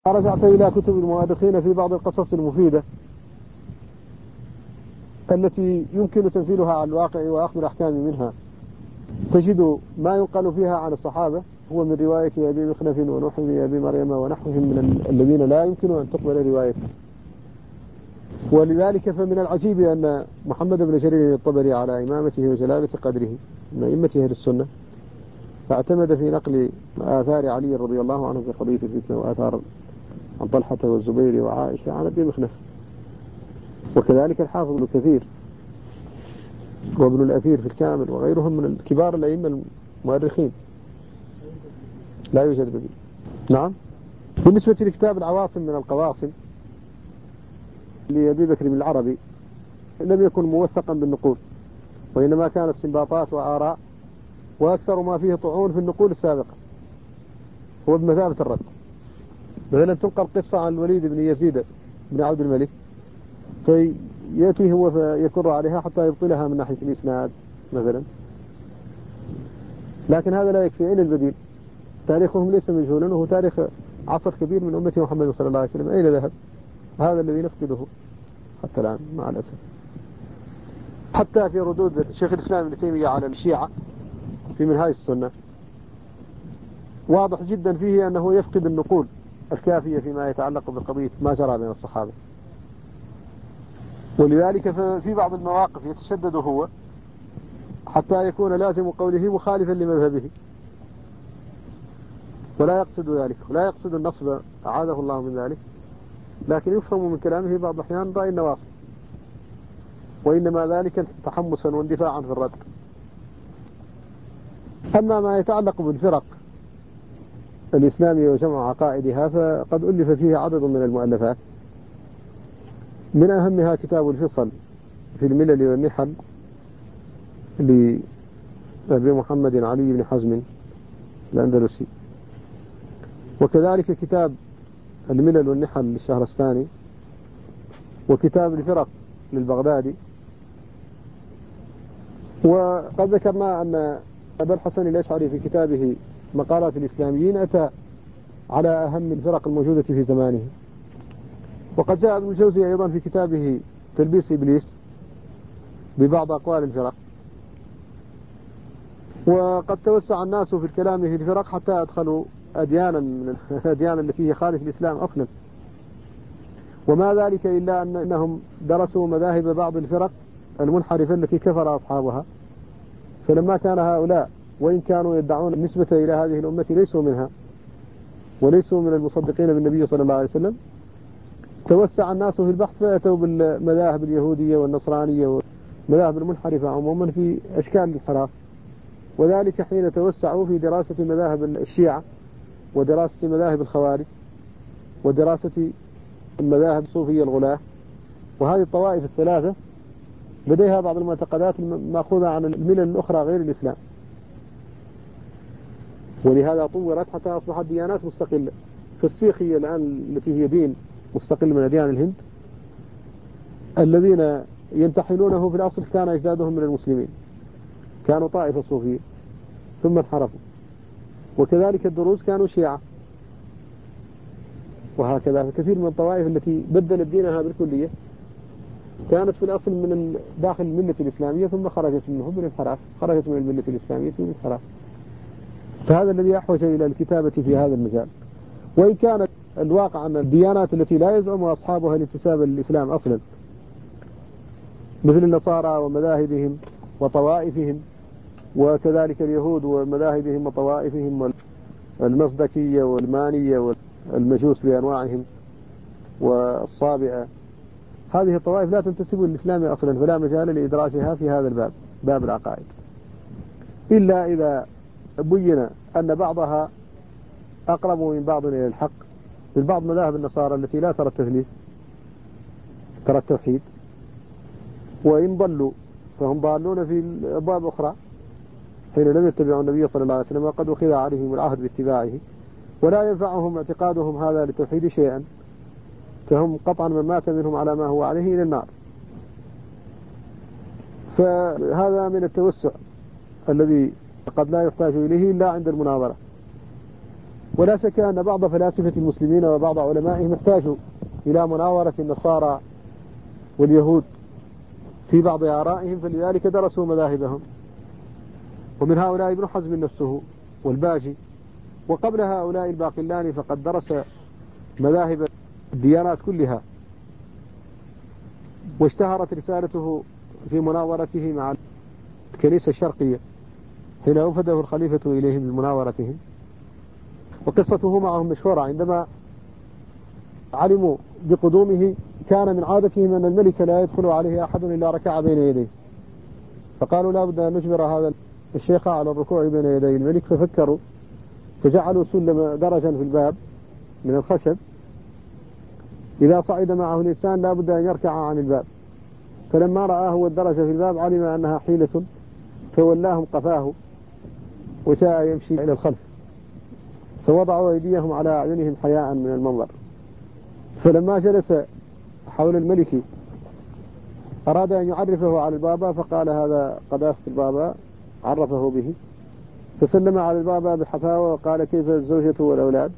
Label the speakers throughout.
Speaker 1: رجعت إلى كتب المؤرخين في بعض القصص المفيدة التي يمكن تنزيلها على الواقع وأخذ الأحكام منها، تجد ما ينقل فيها عن الصحابة هو من رواية أبي مخنف ونوح بن أبي مريم ونحوهم من الذين لا يمكن أن تقبل روايتهم. ولذلك فمن العجيب أن محمد بن جرير الطبري على إمامته وجلالة قدره من أئمة أهل السنة فاعتمد في نقل آثار علي رضي الله عنه في قضية الفتنة وآثار عن طلحة والزبير وعائشة عن أبي مخنف، وكذلك الحافظ ابن كثير وابن الأثير في الكامل وغيرهم من كبار الأئمة المؤرخين. لا يوجد بديل. نعم. بالنسبة لكتاب العواصم من القواصم لأبي بكر بن العربي لم يكن موثقا بالنقول، وإنما كانت استنباطات وآراء، وأكثر ما فيه طعون في النقول السابقة، هو بمثابة الرد. مثلا تنقل قصة عن الوليد بن يزيد بن عبد الملك فيأتي هو فيكر عليها حتى يبطلها من ناحية الإسناد مثلا، لكن هذا لا يكفي. أين البديل؟ تاريخهم ليس مجهولا، وهو تاريخ عصر كبير من أمة محمد صلى الله عليه وسلم. أين ذهب؟ هذا الذي نفقده حتى الآن مع الأسف. حتى في ردود شيخ الإسلام ابن تيمية على الشيعة في منهاج السنة واضح جدا فيه أنه يفقد النقول الكافية فيما يتعلق بقضية ما جرى بين الصحابة، ولذلك في بعض المواقف يتشدد هو حتى يكون لازم قوله مخالفا لمذهبه، ولا يقصد ذلك، ولا يقصد النصب أعاذه الله من ذلك، لكن يفهم من كلامه بعض الأحيان رأي النواصب، وإنما ذلك تحمسا واندفاعا في الرد. أما ما يتعلق بالفرق الإسلامية وجمع عقائدها فقد ألف فيه عدد من المؤلفات، من أهمها كتاب الفصل في الملل والنحل لأبي محمد علي بن حزم الأندلسي، وكذلك كتاب الملل والنحل للشهرستاني، وكتاب الفرق للبغدادي. وقد ذكرنا أن أبا الحسن الأشعري في كتابه مقالات الإسلاميين أتى على أهم الفرق الموجودة في زمانه، وقد جاء ابن الجوزي أيضا في كتابه تلبيس إبليس ببعض أقوال الفرق. وقد توسع الناس في الكلام في الفرق حتى أدخلوا أديانا من الأديان التي هي خارج الإسلام أصلا، وما ذلك إلا أنهم درسوا مذاهب بعض الفرق المنحرفة التي كفر أصحابها، فلما كان هؤلاء وإن كانوا يدعون النسبة إلى هذه الأمة ليسوا منها وليسوا من المصدقين بالنبي صلى الله عليه وسلم، توسع الناس في البحث فأتوا بالمذاهب اليهودية والنصرانية والمذاهب المنحرفة عموما في أشكال الانحراف، وذلك حين توسعوا في دراسة مذاهب الشيعة ودراسة مذاهب الخوارج ودراسة المذاهب الصوفية الغلاة. وهذه الطوائف الثلاثة لديها بعض المعتقدات المأخوذة عن الملل الأخرى غير الإسلام، ولهذا طورت حتى أصبحت ديانات مستقلة. فالسيخية الآن التي هي دين مستقل من أديان الهند، الذين ينتحلونه في الأصل كان أجدادهم من المسلمين، كانوا طائفة صوفية ثم انحرفوا. وكذلك الدروز كانوا شيعة، وهكذا كثير من الطوائف التي بدلت دينها بالكلية كانت في الأصل من داخل الملة الإسلامية ثم خرجت منه بالانحراف، خرجت من الملة الإسلامية بالانحراف. فهذا الذي أحوج إلى الكتابة في هذا المجال. وإن كان الواقع أن الديانات التي لا يزعم أصحابها الانتساب للإسلام أصلا مثل النصارى ومذاهبهم وطوائفهم، وكذلك اليهود ومذاهبهم وطوائفهم والمصدكية والمانية والمجوس بأنواعهم والصابئة، هذه الطوائف لا تنتسب للإسلام أصلا، فلا مجال لإدراجها في هذا الباب، باب العقائد، إلا إذا بين أن بعضها أقرب من بعض إلى الحق، من بعض مذاهب النصارى التي لا ترى التثليث ترى التوحيد، وإن ضلوا فهم ضالون في أبواب أخرى حين لم يتبعوا النبي صلى الله عليه وسلم وقد أخذ عليهم العهد باتباعه، ولا ينفعهم اعتقادهم هذا للتوحيد شيئا، فهم قطعا من مات منهم على ما هو عليه إلى النار. فهذا من التوسع الذي قد لا يحتاج إليه إلا عند المناظرة. ولا شك أن بعض فلاسفة المسلمين وبعض علمائهم احتاجوا إلى مناورة النصارى واليهود في بعض آرائهم، فلذلك درسوا مذاهبهم، ومن هؤلاء ابن حزم نفسه والباجي، وقبل هؤلاء الباقلاني فقد درس مذاهب الديانات كلها، واشتهرت رسالته في مناورته مع الكنيسة الشرقية حين وفده الخليفة إليهم بمناورتهم. وقصته معهم مشهورة، عندما علموا بقدومه كان من عادتهم أن الملك لا يدخل عليه أحد إلا ركع بين يديه، فقالوا لا بد أن نجبر هذا الشيخ على الركوع بين يدي الملك، ففكروا فجعلوا سلم درجا في الباب من الخشب، إذا صعد معه الإنسان لا بد أن يركع عن الباب، فلما رآه الدرجة في الباب علم أنها حيلة فولاهم قفاه وجاء يمشي إلى الخلف، فوضعوا أيديهم على أعينهم حياء من المنظر. فلما جلس حول الملك أراد أن يعرفه على البابا، فقال هذا قداسة البابا، عرفه به، فسلم على البابا بحفاوة وقال كيف الزوجة والأولاد،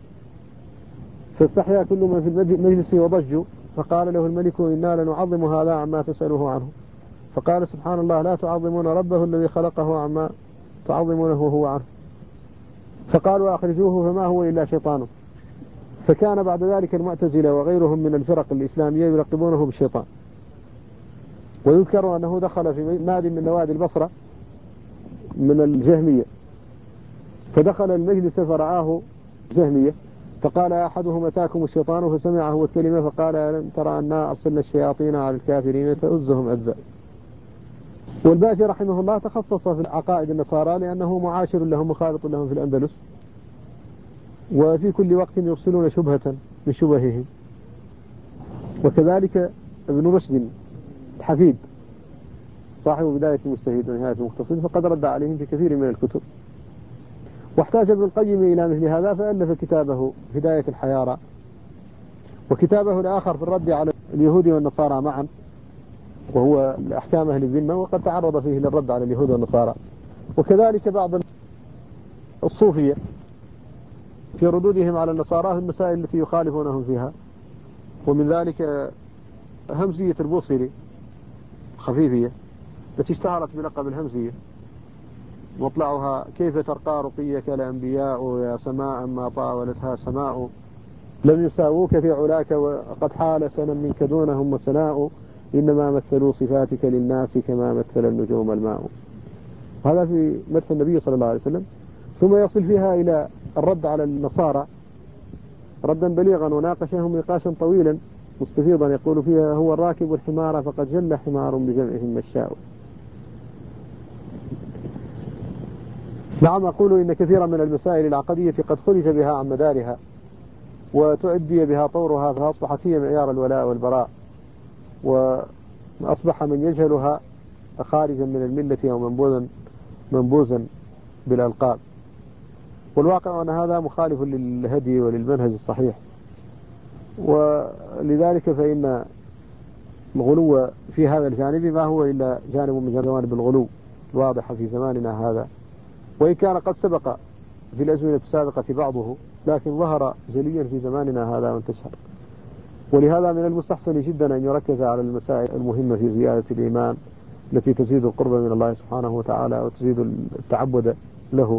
Speaker 1: فاستحيا كل من في المجلس وضجوا، فقال له الملك إنا لنعظم هذا عما تسأله عنه، فقال سبحان الله لا تعظمون ربه الذي خلقه عما تعظمونه هو عنه، فقالوا أخرجوه فما هو إلا شيطانه. فكان بعد ذلك المعتزلة وغيرهم من الفرق الإسلامية يلقبونه بالشيطان. ويذكر أنه دخل في نادي من نوادي البصرة من الجهمية، فدخل المجلس فرآه جهمية، فقال أحدهم أتاكم الشيطان، فسمعه الكلمة فقال ألم ترى أننا أرسلنا الشياطين على الكافرين تؤزهم أجزاء. والباجي رحمه الله تخصص في عقائد النصارى لأنه معاشر لهم مخالط لهم في الأندلس، وفي كل وقت يرسلون شبهة من شبههم. وكذلك ابن رشد الحفيد صاحب بداية المجتهد ونهاية المقتصد فقد رد عليهم في كثير من الكتب. واحتاج ابن القيم إلى مثل هذا فألف كتابه هداية الحيارى، وكتابه الآخر في الرد على اليهود والنصارى معا، وهو الأحكام أهل الذمة، وقد تعرض فيه للرد على اليهود والنصارى. وكذلك بعض الصوفية في ردودهم على النصارى في المسائل التي يخالفونهم فيها، ومن ذلك همزية البوصيري خفيفية التي اشتهرت بلقب الهمزية، مطلعها كيف ترقى رقيك الأنبياء يا سماء ما طاولتها سماء، لم يساووك في علاك وقد حال سنا منك دونهم وسناء، إنما مثلوا صفاتك للناس كما مثل النجوم الماء. هذا في مدح النبي صلى الله عليه وسلم. ثم يصل فيها إلى الرد على النصارى ردا بليغا، وناقشهم نقاشا طويلا مستفيضا، يقول فيها هو الراكب الحمار فقد جل حمار بجمعهم مشاء. نعم، أقول إن كثيرا من المسائل العقدية قد خرج بها عن مدارها وتؤدي بها طورها، فأصبحت هي معيار الولاء والبراء، وأصبح من يجهلها خارجا من الملة أو منبوذا بالألقاب. والواقع أن هذا مخالف للهدي وللمنهج الصحيح، ولذلك فإن الغلو في هذا الجانب ما هو إلا جانب من جوانب الغلو الواضحة في زماننا هذا، وإن كان قد سبق في الأزمنة السابقة بعضه، لكن ظهر جليا في زماننا هذا وانتشر. ولهذا من المستحسن جدا أن يركز على المسائل المهمة في زيادة الإيمان التي تزيد القرب من الله سبحانه وتعالى وتزيد التعبد له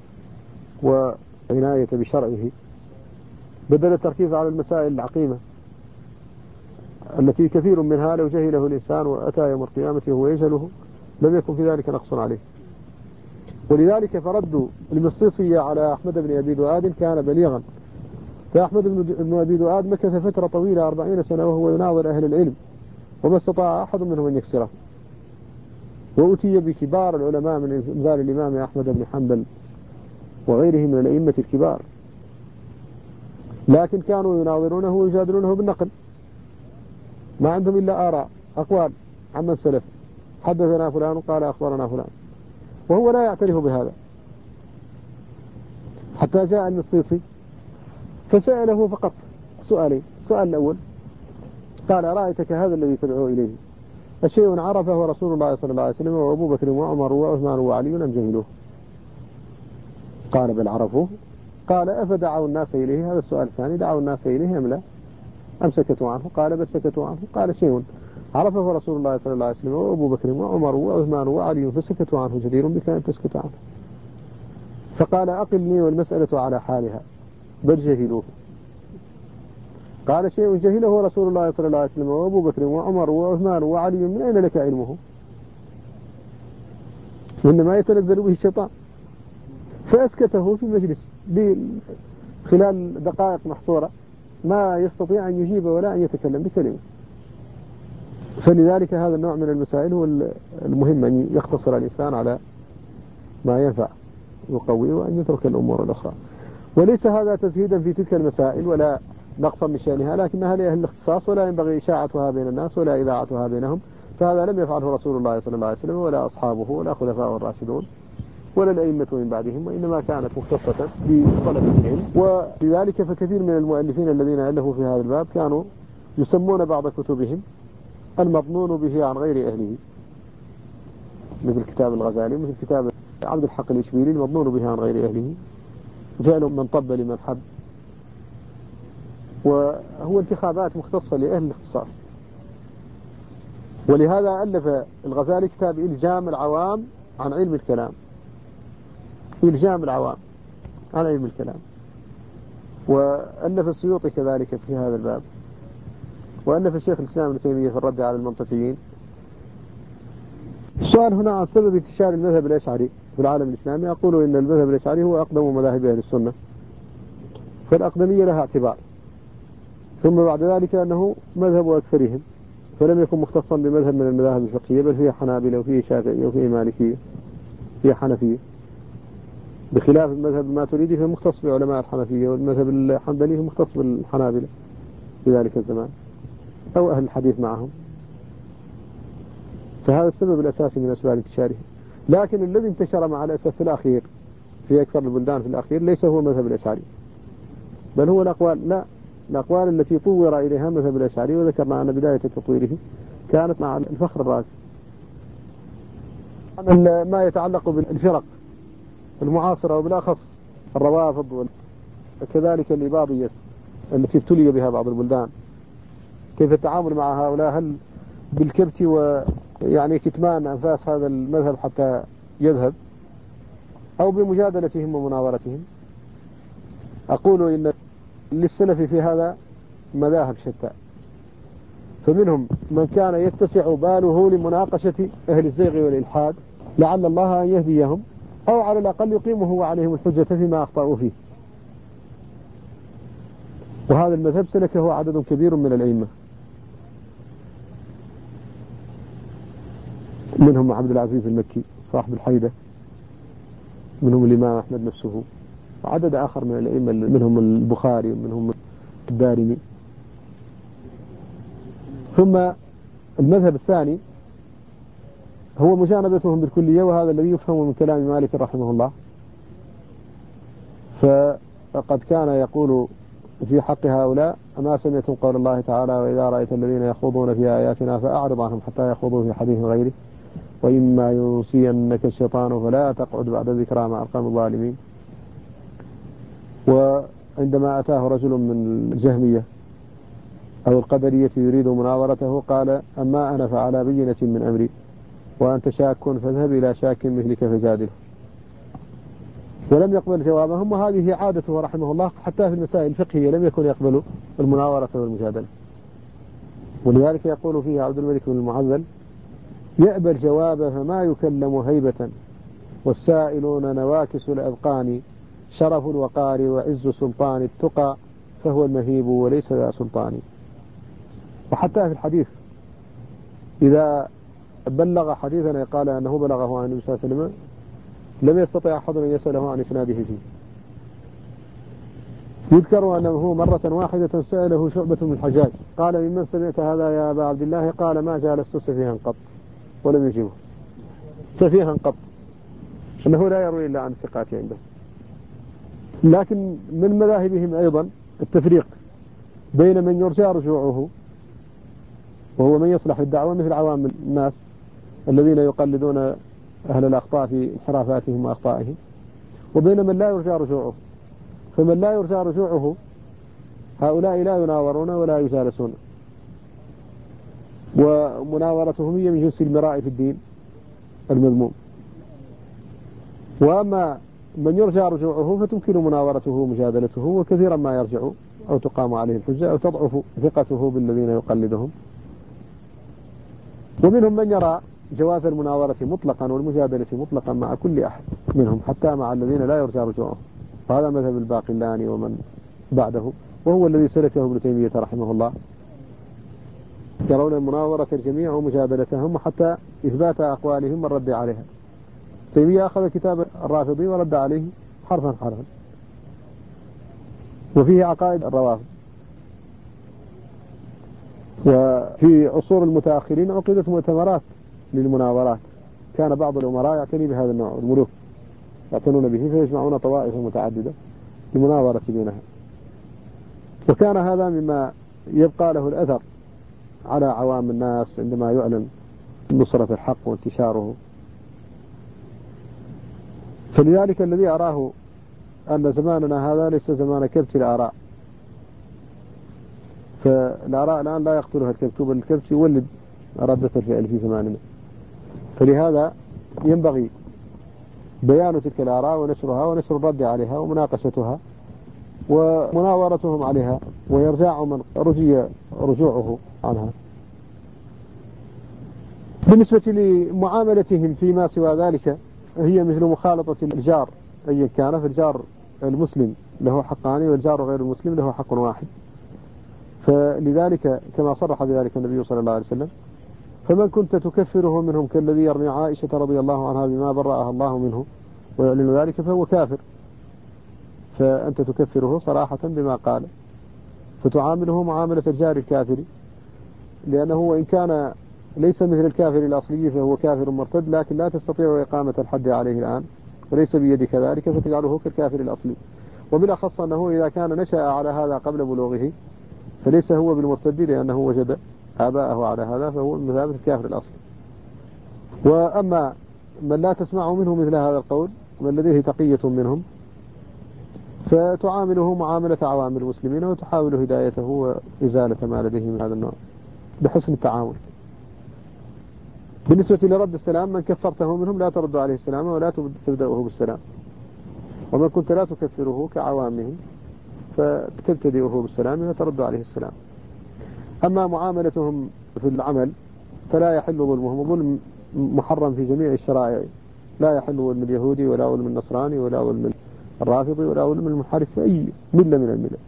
Speaker 1: وعناية بشرعه، بدل التركيز على المسائل العقيمة التي كثير منها لو جهله الإنسان وأتى يوم القيامة وهو يجهله لم يكن في ذلك نقص عليه. ولذلك فرد المصيصية على أحمد بن أبي دؤاد كان بليغا، فأحمد بن أبي دؤاد مكث فترة طويلة 40 سنة وهو يناظر أهل العلم، وما استطاع أحد منهم أن يكسره، وأتي بكبار العلماء من أمثال الإمام أحمد بن حنبل وغيره من الأئمة الكبار، لكن كانوا يناظرونه ويجادلونه بالنقل، ما عندهم إلا آراء أقوال عمن سلف، حدثنا فلان قال أخبرنا فلان، وهو لا يعترف بهذا. حتى جاء المصيصي فسأله فقط سؤالين. السؤال الأول قال رأيتك هذا الذي تدعو إليه الشيء عرفه رسول الله صلى الله عليه وسلم وأبو بكر وعمر وعثمان وعلي أم جهلوه؟ قال بل عرفوه قال أفدعوا الناس إليه؟ هذا السؤال الثاني، دعوا الناس إليه أم لا؟ أم سكتوا عنه؟ قال بل سكتوا عنه. قال شيء عرفه رسول الله صلى الله عليه وسلم وأبو بكر وعمر وعثمان وعلي فسكتوا عنه، جدير بك أن تسكت عنه. فقال أقلني والمسألة على حالها بل جهلوه. قال شيء جهله رسول الله صلى الله عليه وسلم وأبو بكر وعمر وعثمان وعلي، من أين لك علمه؟ إنما يتنزل به الشيطان. فأسكته في مجلس خلال دقائق محصورة، ما يستطيع أن يجيب ولا أن يتكلم بكلمة. فلذلك هذا النوع من المسائل هو المهم أن يقتصر الإنسان على ما ينفع يقوي، وأن يترك الأمور الأخرى. وليس هذا تزهيدا في تلك المسائل ولا نقصا من شأنها، لكنها لأهل الاختصاص ولا ينبغي إشاعتها بين الناس ولا إذاعتها بينهم. فهذا لم يفعله رسول الله صلى الله عليه وسلم ولا أصحابه ولا خلفاء الراشدون ولا الأئمة من بعدهم، وإنما كانت مختصة بطلب العلم. ولذلك فكثير من المؤلفين الذين ألفوا في هذا الباب كانوا يسمون بعض كتبهم المظنون به عن غير أهله، مثل كتاب الغزالي، مثل كتاب عبد الحق الإشبيلي المظنون به عن غير أهله، فعل من طب لمن حب. وهو انتخابات مختصة لأهل الاختصاص. ولهذا ألف الغزالي كتاب إلجام العوام عن علم الكلام، إلجام العوام عن علم الكلام. وألف السيوطي كذلك في هذا الباب، وألف الشيخ الإسلام ابن تيمية في الرد على المنطقيين. السؤال هنا عن سبب انتشار المذهب الأشعري في العالم الإسلامي. أقول إن المذهب الأشعري هو أقدم مذاهب أهل السنة، فالأقدمية لها اعتبار. ثم بعد ذلك أنه مذهب أكثرهم، فلم يكن مختصا بمذهب من المذاهب الفقهية، بل فيه حنابلة وفيه شافعية وفيه مالكية وفيه حنفية، بخلاف المذهب الماتريدي فهو مختص بعلماء الحنفية، والمذهب الحنبلي هو مختص بالحنابلة في ذلك الزمان أو أهل الحديث معهم. فهذا السبب الأساسي من أسباب انتشاره. لكن الذي انتشر مع الأسف في الأخير في أكثر البلدان في الأخير ليس هو مذهب الأشعري، بل هو الأقوال التي طور إليها مذهب الأشعري. وذكرنا أن بداية تطويره كانت مع الفخر الرازي. ما يتعلق بالفرق المعاصرة وبالأخص الروافض وكذلك الإباضية التي ابتلي بها بعض البلدان، كيف التعامل مع هؤلاء؟ هل بالكبت ويعني كتمان أنفاس هذا المذهب حتى يذهب، أو بمجادلتهم ومناورتهم؟ أقول إن للسلف في هذا مذاهب شتى، فمنهم من كان يتسع باله لمناقشة أهل الزيغ والإلحاد لعل الله أن يهديهم، أو على الأقل يقيمه وعليهم الحجة فيما أخطأوا فيه. وهذا المذهب سلكه عدد كبير من الأئمة، منهم عبد العزيز المكي صاحب الحيدة، منهم الإمام أحمد نفسه، وعدد آخر من الأئمة، منهم البخاري ومنهم الدارمي. ثم المذهب الثاني هو مجانبتهم بالكلية، وهذا الذي يفهم من كلام مالك رحمه الله. فقد كان يقول في حق هؤلاء: أما سمعتم قول الله تعالى: وإذا رأيت الذين يخوضون في آياتنا فأعرض عنهم حتى يخوضوا في حديث غيره وإما ينسينك الشيطان فلا تقعد بعد ذكرى مع القوم الظالمين. وعندما أتاه رجل من الجهمية أو القدرية يريد مناظرته قال: أما أنا فعلى بينة من أمري وأنت شاك فاذهب إلى شاك مثلك فجادله. ولم يقبل جوابهم، وهذه عادته رحمه الله حتى في المسائل الفقهية لم يكن يقبل المناظرة والمجادلة. ولذلك يقول فيه عبد الملك بن المعذل: يأبى الجواب فما يكلم هيبة والسائلون نواكس الأذقان شرف الوقار وعز سلطان التقى فهو المهيب وليس ذا سلطان. وحتى في الحديث إذا بلغ حديثنا قال أنه بلغه عن النبي صلى الله عليه وسلم لم يستطع أحد أن يسأله عن إسناده فيه. يذكر أنه مرة واحدة سأله شعبة بن الحجاج قال: ممن سمعت هذا يا أبا عبد الله؟ قال: ما جالست سفيها قط، ولم يجيبه سفيها قط، أنه لا يروي إلا عن الثقات عنده. لكن من مذاهبهم أيضا التفريق بين من يرجى رجوعه وهو من يصلح الدعوة مثل عوام الناس الذين يقلدون أهل الأخطاء في انحرافاتهم وأخطائهم، وبين من لا يرجى رجوعه. فمن لا يرجى رجوعه هؤلاء لا يناورون ولا يجالسون، ومناورتهم هي من جنس المراء في الدين المذموم. وأما من يرجى رجوعه فتمكن مناورته ومجادلته، وكثيرا ما يرجع أو تقام عليه الحجة أو تضعف ثقته بالذين يقلدهم. ومنهم من يرى جواز المناورة مطلقا والمجادلة مطلقا مع كل أحد منهم حتى مع الذين لا يرجى رجوعهم، وهذا مذهب الباقلاني ومن بعده، وهو الذي سلكه ابن تيمية رحمه الله. يرون مناورة الجميع ومجادلتهم حتى إثبات أقوالهم والرد عليها. تيمية أخذ كتاب الرافضي ورد عليه حرفا حرفا، وفيه عقائد الروافض. وفي عصور المتأخرين عقدت مؤتمرات للمناورات، كان بعض الأمراء يعتني بهذا النوع، الملوك يعتنون به فيجمعون طوائف متعددة لمناورة بينها، وكان هذا مما يبقى له الأثر على عوام الناس عندما يعلن نصرة الحق وانتشاره. فلذلك الذي أراه أن زماننا هذا ليس زمان كبت الآراء، فالآراء الآن لا يقتلها الكبت، بل الكبت يولد ردة الفعل في زماننا. فلهذا ينبغي بيان تلك الآراء ونشرها ونشر الرد عليها ومناقشتها ومناورتهم عليها، ويرجع من رجي رجوعه عنها. بالنسبة لمعاملتهم فيما سوى ذلك هي مثل مخالطة الجار أي كان، فالجار المسلم له حقان والجار غير المسلم له حق واحد. فلذلك كما صرح بذلك النبي صلى الله عليه وسلم: فمن كنت تكفره منهم كالذي يرمي عائشة رضي الله عنها بما برأها الله منه ويعلن ذلك فهو كافر. فأنت تكفره صراحة بما قال، فتعامله معاملة الجار الكافر، لأنه وإن كان ليس مثل الكافر الأصلي فهو كافر مرتد، لكن لا تستطيع إقامة الحد عليه الآن وليس بيدك ذلك فتجعله كالكافر الأصلي. وبالأخص أنه إذا كان نشأ على هذا قبل بلوغه فليس هو بالمرتد، لأنه وجد آباءه على هذا فهو من مثابة الكافر الأصلي. وأما من لا تسمع منه مثل هذا القول ومن لديه تقية منهم فتعامله معاملة عوام المسلمين وتحاول هدايته وإزالة ما لديه من هذا النوع بحسن التعامل. بالنسبة لرد السلام، من كفرته منهم لا ترد عليه السلام ولا تبدأه بالسلام، ومن كنت لا تكفره كعوامهم فتبتدئه بالسلام وترد عليه السلام. أما معاملتهم في العمل فلا يحل ظلمهم، وظلم محرم في جميع الشرائع، لا يحل ظلم اليهودي ولا ظلم النصراني ولا ظلم الرافضي ولا ظلم المنحرف في أي ملة من الملل.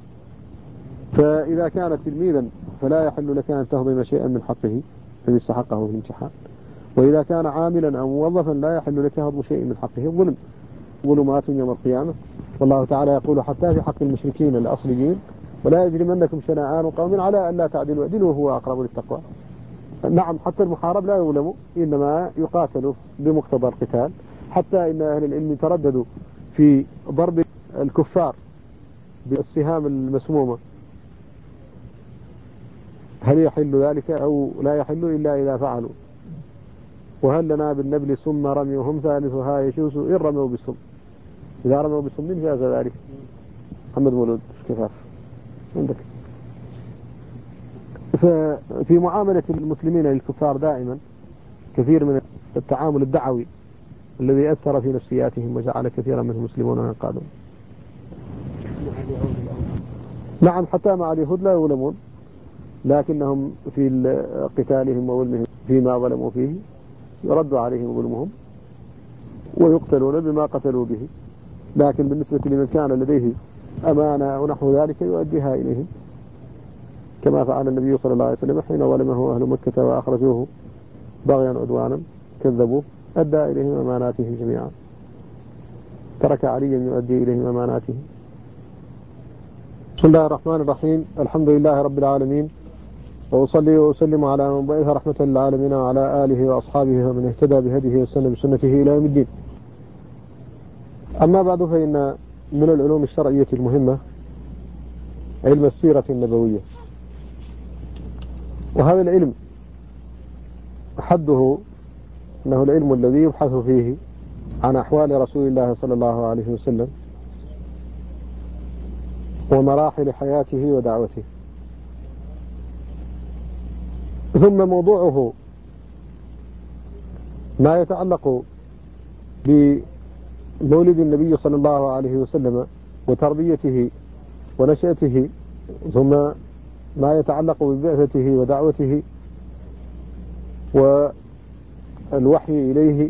Speaker 1: فإذا كان تلميذا فلا يحل لك أن تهضم شيئا من حقه الذي استحقه في الامتحان، وإذا كان عاملا أو موظفا لا يحل لك هضم شيء من حقه. الظلم ظلمات يوم القيامة، والله تعالى يقول حتى في حق المشركين الأصليين: ولا يجرمنكم شنآن قوم على أن لا تعدلوا اعدلوا هو أقرب للتقوى. نعم، حتى المحارب لا يظلم، إنما يقاتل بمقتضى القتال. حتى إن أهل العلم ترددوا في ضرب الكفار بالسهام المسمومة، هل يحل ذلك أو لا يحل إلا إذا فعلوا. وهل لنا بالنبل ثم رميهم ثالثها يشوس إن رموا بالسم، إذا رموا بالسم جاز ذلك. محمد مولود كفاف عندك. ففي معاملة المسلمين للكفار دائما كثير من التعامل الدعوي الذي أثر في نفسياتهم وجعل كثيرا منهم مسلمون وينقادون. نعم، حتى مع اليهود لا يظلمون، لكنهم في قتالهم وظلمهم فيما ظلموا فيه يرد عليهم ظلمهم ويقتلون بما قتلوا به. لكن بالنسبة لمن كان لديه أمانة ونحو ذلك يؤديها إليهم، كما فعل النبي صلى الله عليه وسلم حين ظلمه أهل مكة وأخرجوه بغيا عدوانا كذبوه، أدى إليهم أماناتهم جميعا، ترك عليا يؤدي إليهم أماناتهم. بسم الله الرحمن الرحيم، الحمد لله رب العالمين، وأصلي وأسلم على من بعث رحمة للعالمين وعلى آله وأصحابه ومن اهتدى بهديه وسن بسنته إلى يوم الدين. أما بعد، فإن من العلوم الشرعية المهمة علم السيرة النبوية، وهذا العلم حده أنه العلم الذي يبحث فيه عن أحوال رسول الله صلى الله عليه وسلم ومراحل حياته ودعوته. ثم موضوعه ما يتعلق بمولد النبي صلى الله عليه وسلم وتربيته ونشأته، ثم ما يتعلق ببعثته ودعوته والوحي إليه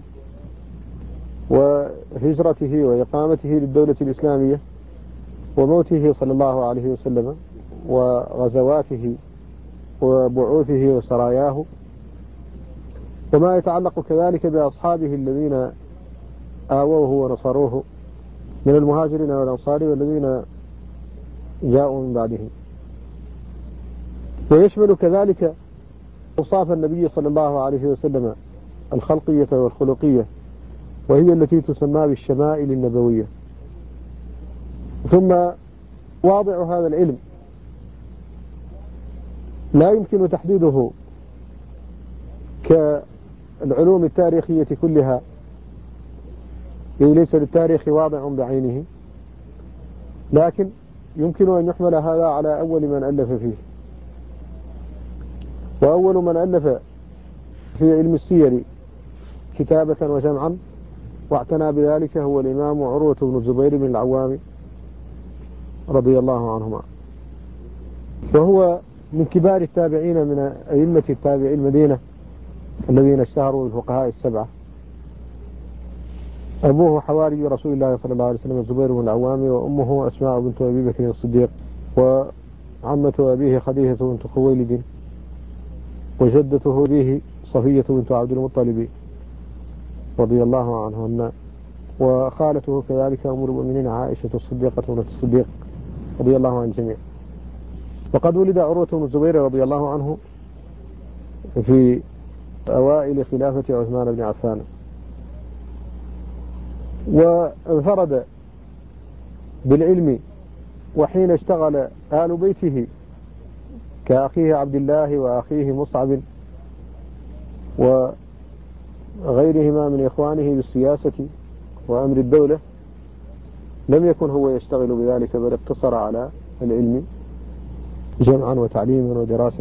Speaker 1: وهجرته وإقامته للدولة الإسلامية وموته صلى الله عليه وسلم وغزواته وبعوثه وسراياه، وما يتعلق كذلك بأصحابه الذين آووه ونصروه من المهاجرين والأنصار والذين جاءوا من بعدهم. ويشمل كذلك أوصاف النبي صلى الله عليه وسلم الخلقية والخلقية، وهي التي تسمى بالشمائل النبوية. ثم واضع هذا العلم لا يمكن تحديده كالعلوم التاريخية كلها، إذ ليس للتاريخ واضع بعينه، لكن يمكن أن يحمل هذا على أول من ألف فيه. وأول من ألف في علم السير كتابة وجمعا واعتنى بذلك هو الإمام عروة بن الزبير بن العوام رضي الله عنهما، وهو من كبار التابعين من أئمة التابعي المدينة الذين اشتهروا بالفقهاء السبعة. أبوه حواري رسول الله صلى الله عليه وسلم الزبير بن العوام، وأمه أسماء بنت أبي بكر الصديق، وعمة أبيه خديجة بنت خويلد، وجدته به صفية بنت عبد المطلب رضي الله عنهن، وخالته كذلك أم المؤمنين عائشة الصديقة بنت الصديق رضي الله عن الجميع. وقد ولد عروة بن الزبير رضي الله عنه في أوائل خلافة عثمان بن عفان، وانفرد بالعلم وحين اشتغل آل بيته كأخيه عبد الله وأخيه مصعب وغيرهما من إخوانه بالسياسة وأمر الدولة، لم يكن هو يشتغل بذلك، بل اقتصر على العلم جمعا وتعليما ودراسة.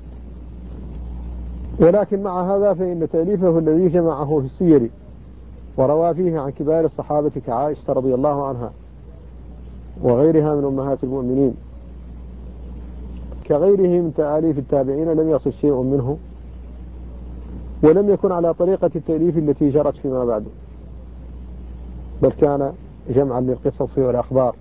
Speaker 1: ولكن مع هذا فإن تأليفه الذي جمعه في السير وروى فيه عن كبار الصحابة كعائشة رضي الله عنها وغيرها من أمهات المؤمنين كغيره من تأليف التابعين لم يصل شيء منه، ولم يكن على طريقة التأليف التي جرت فيما بعد، بل كان جمعا للقصص والأخبار.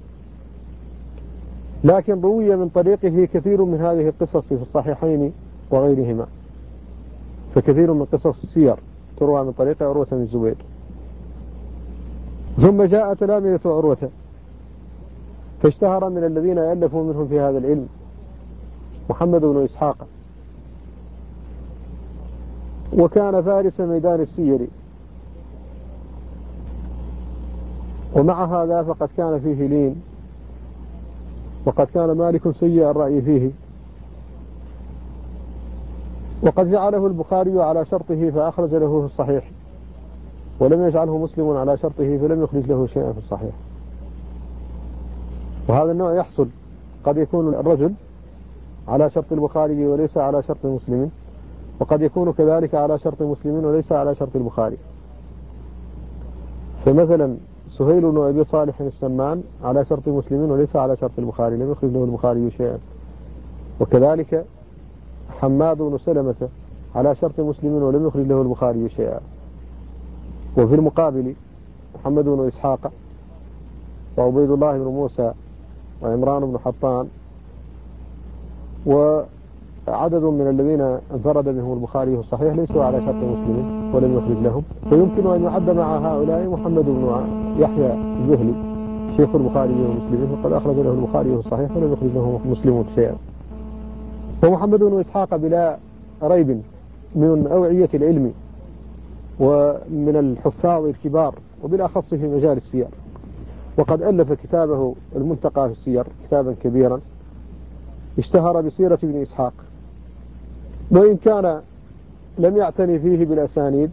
Speaker 1: لكن روي من طريقه كثير من هذه القصص في الصحيحين وغيرهما، فكثير من قصص السير تروى من طريق عروة بن الزبير. ثم جاء تلامذة عروة فاشتهر من الذين ألفوا منهم في هذا العلم محمد بن إسحاق، وكان فارس ميدان السير، ومع هذا فقد كان فيه لين، وقد كان مالك سيء الرأي فيه، وقد جعله البخاري على شرطه فأخرج له في الصحيح، ولم يجعله مسلم على شرطه فلم يخرج له شيئا في الصحيح. وهذا النوع يحصل، قد يكون الرجل على شرط البخاري وليس على شرط مسلم، وقد يكون كذلك على شرط مسلم وليس على شرط البخاري. فمثلا سهيل بن أبي صالح السمان على شرط مسلم وليس على شرط البخاري، لم يخرج له البخاري شيئا. وكذلك حماد بن سلمة على شرط مسلم ولم يخرج له البخاري شيئا. وفي المقابل محمد بن إسحاق وعبيد الله بن موسى وعمران بن حطان وعدد من الذين انفرد بهم البخاري في الصحيح ليسوا على شرط مسلم ولم يخرج لهم. ويمكن أن يعد مع هؤلاء محمد بن يحيى الزهلي شيخ البخاري ومسلم، وقد أخرج له البخاري في الصحيح ولم يخرج له مسلم شيئا. ومحمد بن إسحاق بلا ريب من أوعية العلم ومن الحفاظ الكبار، وبالأخص في مجال السير، وقد ألف كتابه المنتقى في السير كتابا كبيرا اشتهر بسيرة ابن إسحاق، وإن كان لم يعتني فيه بالأسانيد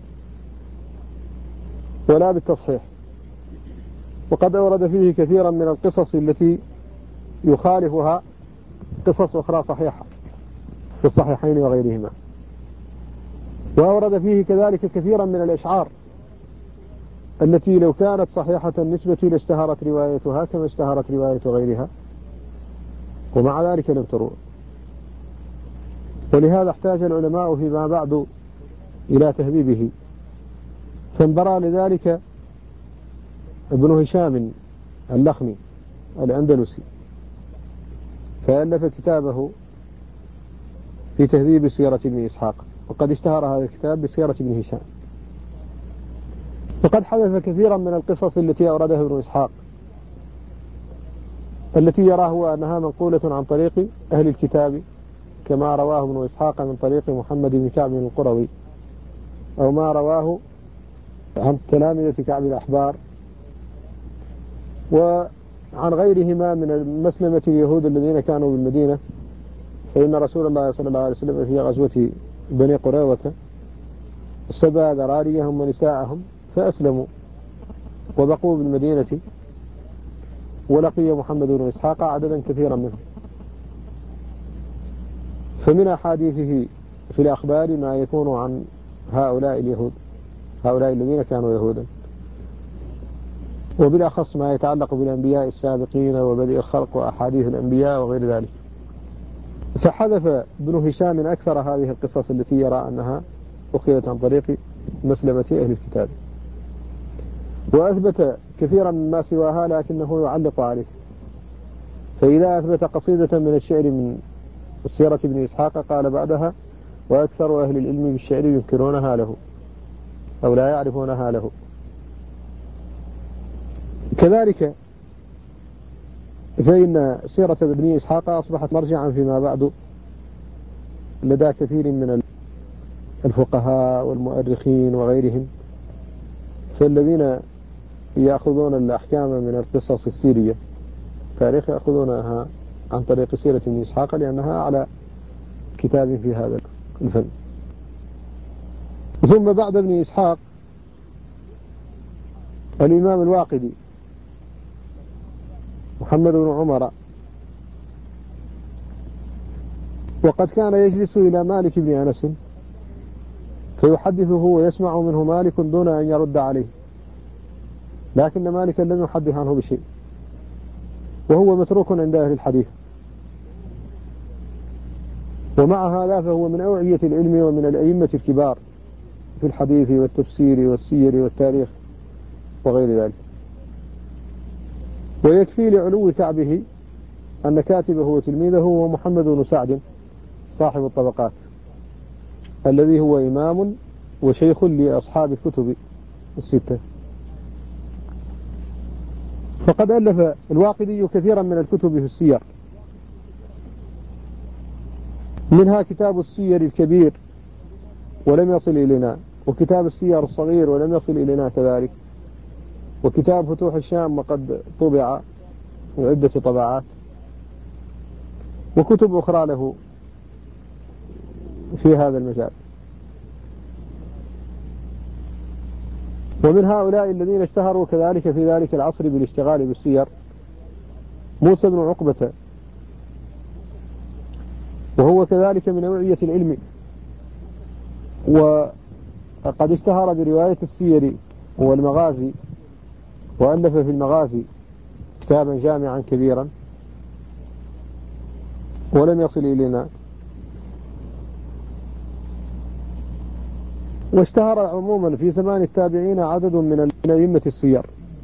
Speaker 1: ولا بالتصحيح، وقد أورد فيه كثيرا من القصص التي يخالفها قصص أخرى صحيحة في الصحيحين وغيرهما. وأورد فيه كذلك كثيرا من الأشعار التي لو كانت صحيحة النسبة لاشتهرت روايتها كما اشتهرت رواية غيرها، ومع ذلك لم تروى. ولهذا احتاج العلماء فيما بعد إلى تهذيبه، فانبرى لذلك ابن هشام اللخمي الأندلسي، فألف كتابه في تهذيب سيرة ابن إسحاق، وقد اشتهر هذا الكتاب بسيرة ابن هشام. فقد حذف كثيرا من القصص التي أوردها ابن إسحاق، التي يراه هو أنها منقولة عن طريق أهل الكتاب، كما رواه ابن إسحاق من طريق محمد بن كعب القروي، أو ما رواه عن تلامذة كعب الأحبار، وعن غيرهما من مسلمة اليهود الذين كانوا بالمدينة. فإن رسول الله صلى الله عليه وسلم في غزوة بني قريظة سبى ذراريهم ونساءهم فأسلموا وبقوا بالمدينة، ولقي محمد بن إسحاق عددا كثيرا منهم. فمن أحاديثه في الأخبار ما يكون عن هؤلاء اليهود، هؤلاء الذين كانوا يهودا، وبالأخص ما يتعلق بالأنبياء السابقين وبدء الخلق وأحاديث الأنبياء وغير ذلك. فحذف ابن هشام من أكثر هذه القصص التي يرى أنها أخذت عن طريق مسلمة أهل الكتاب، وأثبت كثيرا مما سواها لكنه يعلق عليه. فإذا أثبت قصيدة من الشعر من سيرة ابن إسحاق قال بعدها: وأكثر أهل العلم بالشعر ينكرونها له أو لا يعرفونها له. كذلك فإن سيرة ابن إسحاق أصبحت مرجعا فيما بعد لدى كثير من الفقهاء والمؤرخين وغيرهم، فالذين يأخذون الأحكام من القصص السيرية تاريخ يأخذونها عن طريق سيرة ابن إسحاق لأنها على كتاب في هذا الفن. ثم بعد ابن إسحاق الإمام الواقدي محمد بن عمر، وقد كان يجلس إلى مالك بن أنس فيحدثه ويسمع منه مالك دون أن يرد عليه، لكن مالكا لم يحدث عنه بشيء، وهو متروك عند أهل الحديث. ومع هذا فهو من أوعية العلم ومن الأئمة الكبار في الحديث والتفسير والسير والتاريخ وغير ذلك. ويكفي لعلو كعبه أن كاتبه وتلميذه هو محمد بن سعد صاحب الطبقات، الذي هو إمام وشيخ لأصحاب الكتب الستة. فقد ألف الواقدي كثيرا من الكتب في السير، منها كتاب السير الكبير ولم يصل إلينا، وكتاب السير الصغير ولم يصل إلينا كذلك، وكتاب فتوح الشام وقد طبع عدة طبعات، وكتب أخرى له في هذا المجال. ومن هؤلاء الذين اشتهروا كذلك في ذلك العصر بالاشتغال بالسير موسى بن عقبة، وهو كذلك من أوعية العلم، وقد اشتهر برواية السير والمغازي، وألف في المغازي كتابا جامعا كبيرا ولم يصل إلينا. واشتهر عموما في زمان التابعين عدد من أئمة السير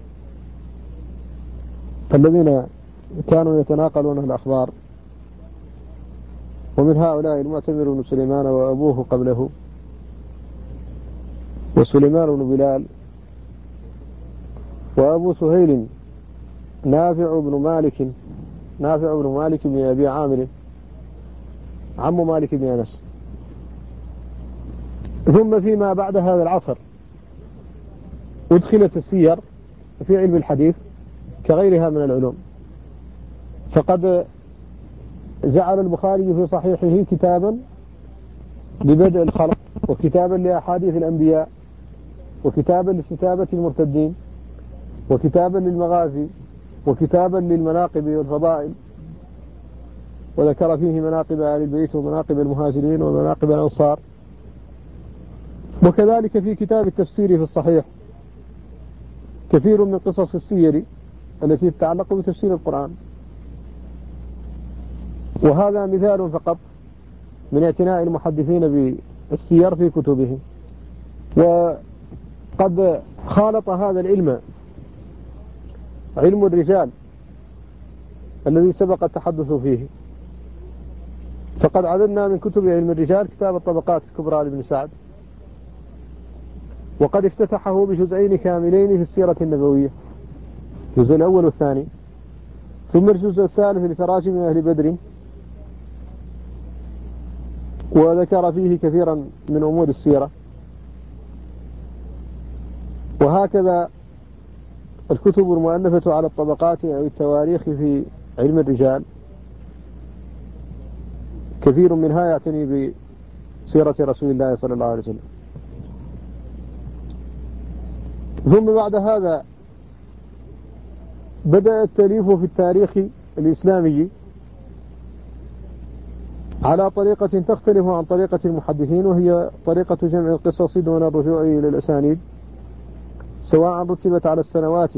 Speaker 1: الذين كانوا يتناقلون الأخبار، ومن هؤلاء المعتمر بن سليمان وأبوه قبله، وسليمان بن بلال، وأبو سهيل نافع بن مالك بن أبي عامر عم مالك بن أنس. ثم فيما بعد هذا العصر أدخلت السير في علم الحديث كغيرها من العلوم، فقد جعل البخاري في صحيحه كتابا لبدء الخلق، وكتابا لأحاديث الأنبياء، وكتابا لاستتابة المرتدين، وكتابا للمغازي، وكتابا للمناقب والفضائل، وذكر فيه مناقب آل البيت ومناقب المهاجرين ومناقب الأنصار. وكذلك في كتاب التفسير في الصحيح كثير من قصص السير التي تتعلق بتفسير القرآن، وهذا مثال فقط من اعتناء المحدثين بالسير في كتبهم. وقد خالط هذا العلم علم الرجال الذي سبق التحدث فيه، فقد عددنا من كتب علم الرجال كتاب الطبقات الكبرى لابن سعد، وقد افتتحه بجزئين كاملين في السيرة النبوية، الجزء الأول والثاني، ثم الجزء الثالث لتراجم أهل بدر، وذكر فيه كثيرا من أمور السيرة. وهكذا الكتب المؤلفة على الطبقات أو التواريخ في علم الرجال كثير منها يعتني بسيرة رسول الله صلى الله عليه وسلم. ثم بعد هذا بدأ التأليف في التاريخ الإسلامي على طريقة تختلف عن طريقة المحدثين، وهي طريقة جمع القصص دون الرجوع إلى الأسانيد، سواء رتبت على السنوات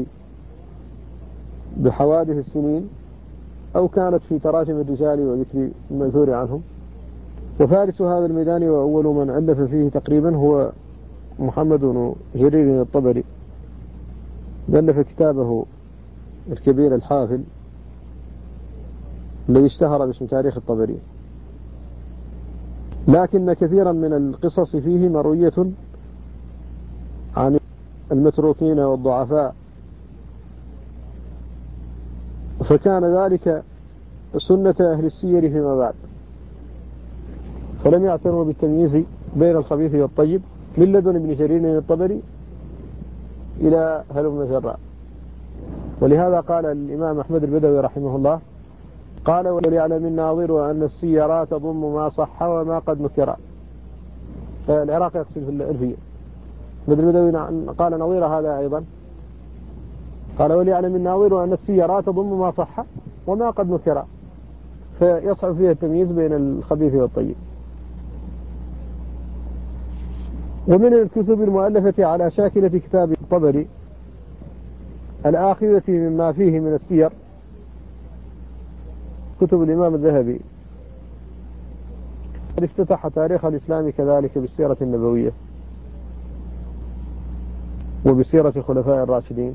Speaker 1: بحوادث السنين أو كانت في تراجم الرجال وذكر المأثور عنهم. وفارس هذا الميدان وأول من ألف فيه تقريبا هو محمد بن جرير الطبري، ألف كتابه الكبير الحافل الذي اشتهر باسم تاريخ الطبري، لكن كثيرا من القصص فيه مروية عن المتروكين والضعفاء، فكان ذلك سنة أهل السير فيما بعد، فلم يعتنوا بالتمييز بين الخبيث والطيب من لدن ابن جرير الطبري إلى هلم جراء. ولهذا قال الإمام أحمد البدوي رحمه الله قال: وليعلم الناظر أن السيرات تضم ما صح وما قد نكر. العراق يقصد في الألفية. أحمد البدوي قال نظير هذا أيضا، قال: وليعلم الناظر أن السيرات تضم ما صح وما قد نكر، فيصعب فيها التمييز بين الخبيث والطيب. ومن الكتب المؤلفة على شاكلة كتاب الطبري الآخذة مما فيه من السير كتب الإمام الذهبي، افتتح تاريخ الإسلام كذلك بالسيرة النبوية وبسيرة خلفاء الراشدين،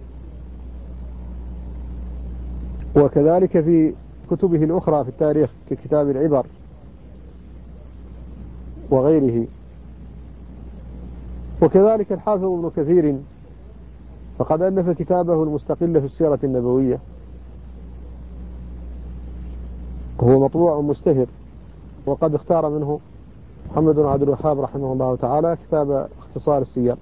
Speaker 1: وكذلك في كتبه الأخرى في التاريخ ككتاب العبر وغيره. وكذلك الحافظ ابن كثير فقد ألف كتابه المستقل في السيرة النبوية، هو مطبوع مستهر، وقد اختار منه محمد بن عبد الوهاب رحمه الله تعالى كتاب اختصار السير.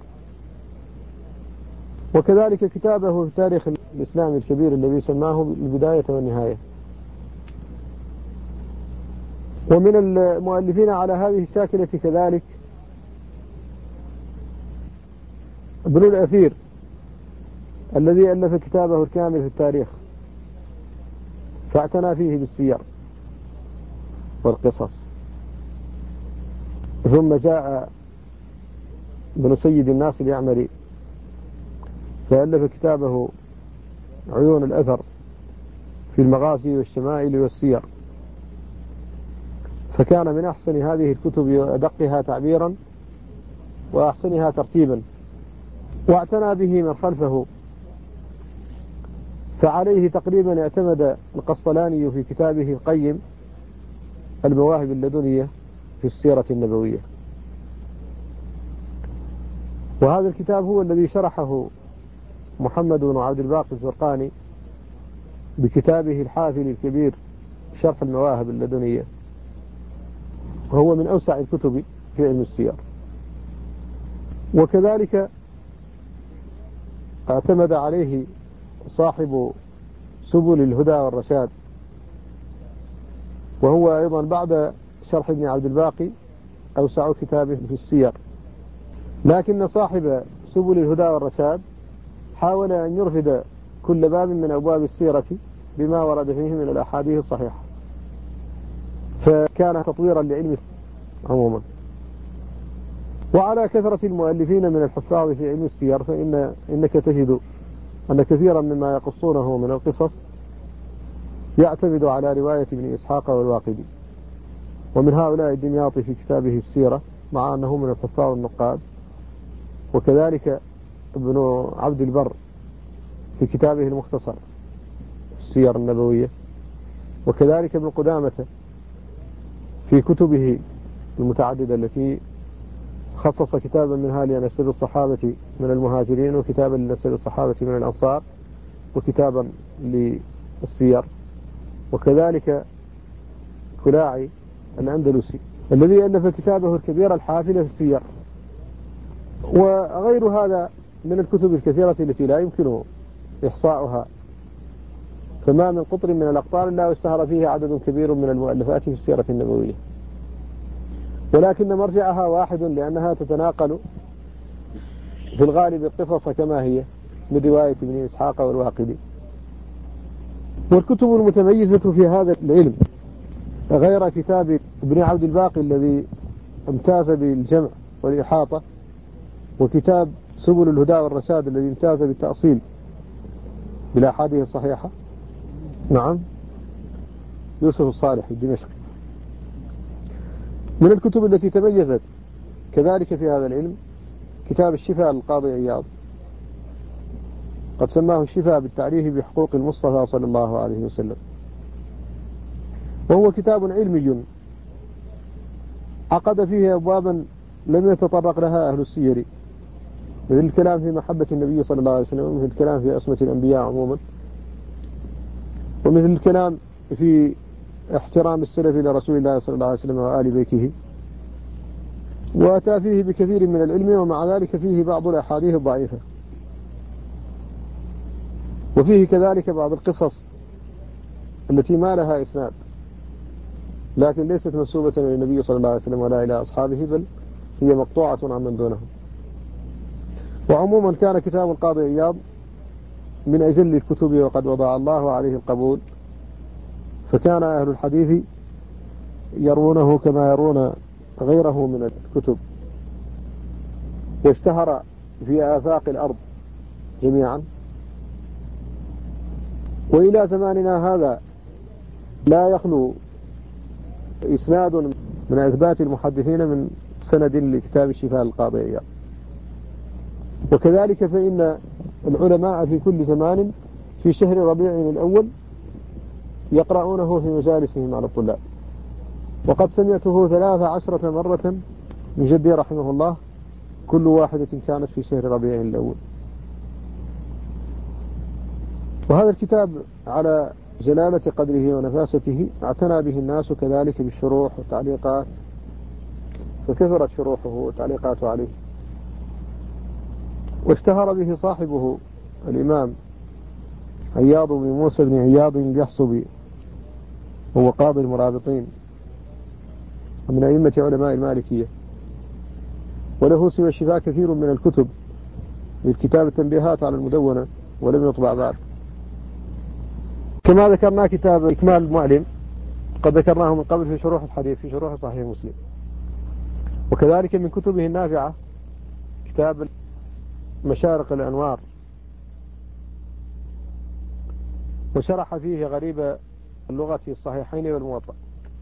Speaker 1: وكذلك كتابه في تاريخ الإسلام الكبير الذي سماه البداية والنهاية. ومن المؤلفين على هذه الشاكلة كذلك ابن الأثير الذي ألف كتابه الكامل في التاريخ، فاعتنى فيه بالسير والقصص. ثم جاء ابن سيد الناس اليعمري فألف كتابه عيون الأثر في المغازي والشمائل والسير، فكان من أحسن هذه الكتب وأدقها تعبيرا وأحسنها ترتيبا، واعتنى به من خلفه، فعليه تقريبا اعتمد القسطلاني في كتابه القيم المواهب اللدنية في السيرة النبوية. وهذا الكتاب هو الذي شرحه محمد بن عبد الباقي الزرقاني بكتابه الحافل الكبير شرح المواهب اللدنية، وهو من أوسع الكتب في علم السير. وكذلك اعتمد عليه صاحب سبل الهدى والرشاد، وهو أيضا بعد شرح ابن عبد الباقي أوسع كتابه في السير. لكن صاحب سبل الهدى والرشاد حاول أن يرفد كل باب من أبواب السيرة بما ورد فيه من الأحاديث الصحيحة، فكان تطويرا لعلم عموما. وعلى كثرة المؤلفين من الحفاظ في علم السير فإنك تجد أن كثيرا مما يقصونه من القصص يعتمد على رواية ابن إسحاق والواقدي، ومن هؤلاء الدمياطي في كتابه السيرة مع أنه من الحفاظ النقاد، وكذلك ابن عبد البر في كتابه المختصر السير النبوية، وكذلك ابن قدامة في كتبه المتعددة التي خصص كتابا منها لنسب الصحابة من المهاجرين، وكتابا لنسب الصحابة من الأنصار، وكتابا للسير، وكذلك كلاعي الأندلسي الذي ألف كتابه الكبير الحافل في السير، وغير هذا من الكتب الكثيرة التي لا يمكن إحصاؤها، فما من قطر من الأقطار إلا واشتهر فيه عدد كبير من المؤلفات في السيرة النبوية، ولكن مرجعها واحد لأنها تتناقل في الغالب القصص كما هي من رواية ابن إسحاق والواقدي. والكتب المتميزة في هذا العلم غير كتاب ابن عبد الباقي الذي امتاز بالجمع والإحاطة، وكتاب سبل الهدى والرشاد الذي امتاز بالتأصيل بالأحاديث الصحيحة، نعم، يوسف الصالح الدمشقي. من الكتب التي تميزت كذلك في هذا العلم كتاب الشفاء للقاضي عياض، قد سماه الشفاء بالتعريف بحقوق المصطفى صلى الله عليه وسلم، وهو كتاب علمي عقد فيه أبوابا لم يتطرق لها أهل السير، مثل الكلام في محبة النبي صلى الله عليه وسلم، ومثل الكلام في أسمة الأنبياء عموما، ومثل الكلام في احترام السلف لرسول الله صلى الله عليه وسلم وآل بيته، وأتى فيه بكثير من العلم، ومع ذلك فيه بعض الأحاديث الضعيفة، وفيه كذلك بعض القصص التي ما لها إسناد لكن ليست منسوبة إلى النبي صلى الله عليه وسلم ولا إلى أصحابه، بل هي مقطوعة عن من دونهم. وعموما كان كتاب القاضي عياض من أجل الكتب، وقد وضع الله عليه القبول، فكان أهل الحديث يرونه كما يرون غيره من الكتب، واشتهر في آفاق الأرض جميعا. وإلى زماننا هذا لا يخلو إسناد من أثبات المحدثين من سند لكتاب الشفاء للقاضي عياض. وكذلك فإن العلماء في كل زمان في شهر ربيع الأول يقرؤونه في مجالسهم على الطلاب، وقد سمعته 13 مرة من جدي رحمه الله، كل واحدة كانت في شهر ربيع الأول. وهذا الكتاب على جلالة قدره ونفاسته اعتنى به الناس كذلك بالشروح والتعليقات، فكثرت شروحه وتعليقاته عليه. واشتهر به صاحبه الإمام عياض بن موسى بن عياض اليحصبي، هو قاضي المرابطين من أئمة علماء المالكية، وله سوى الشفاء كثير من الكتب، بالكتاب التنبيهات على المدونة ولم يطبع بعد. كما ذكرنا كتاب إكمال المعلم قد ذكرناه من قبل في شروح الحديث في شروح صحيح مسلم. وكذلك من كتبه النافعة كتاب مشارق الأنوار، وشرح فيه غريب اللغة الصحيحين والموطأ.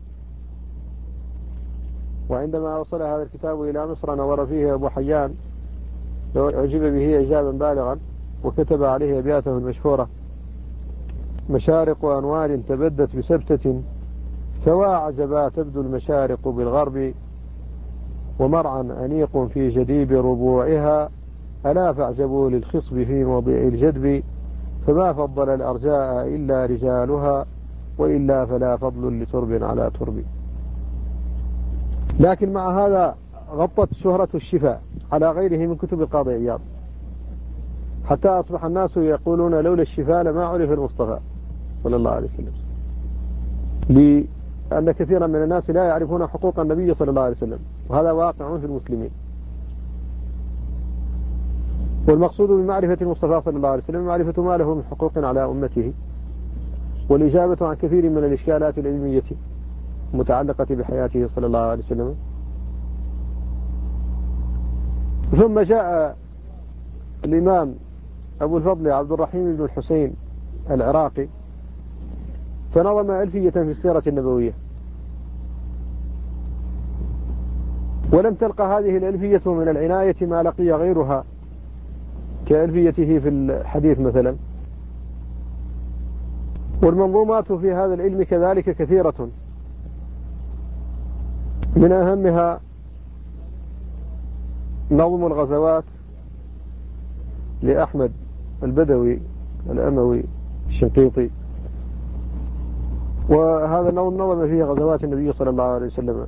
Speaker 1: وعندما وصل هذا الكتاب إلى مصر نظر فيه أبو حيان أعجب به إعجابا بالغا، وكتب عليه أبياته المشهورة: مشارق أنوار تبدت بسبتة، فوا عجبا تبدو المشارق بالغرب، ومرعى أنيق في جديب ربوعها، ألا فاعجبوا للخصب في موضع الجدب، فما فضل الأرجاء إلا رجالها، وإلا فلا فضل لترب على ترب. لكن مع هذا غطت شهرة الشفاء على غيره من كتب القاضي عياض، حتى أصبح الناس يقولون لولا الشفاء لما عرف المصطفى صلى الله عليه وسلم، لأن كثيرا من الناس لا يعرفون حقوق النبي صلى الله عليه وسلم، وهذا واقع في المسلمين. والمقصود بمعرفة المصطفى صلى الله عليه وسلم معرفة ما له من حقوق على أمته، والإجابة عن كثير من الإشكالات العلمية المتعلقة بحياته صلى الله عليه وسلم. ثم جاء الإمام أبو الفضل عبد الرحيم بن الحسين العراقي فنظم ألفية في السيرة النبوية، ولم تلقى هذه الألفية من العناية ما لقي غيرها كألفيته في الحديث مثلا. والمنظومات في هذا العلم كذلك كثيرة، من أهمها نظم الغزوات لأحمد البدوي الأموي الشنقيطي، وهذا النظم نظم فيه غزوات النبي صلى الله عليه وسلم،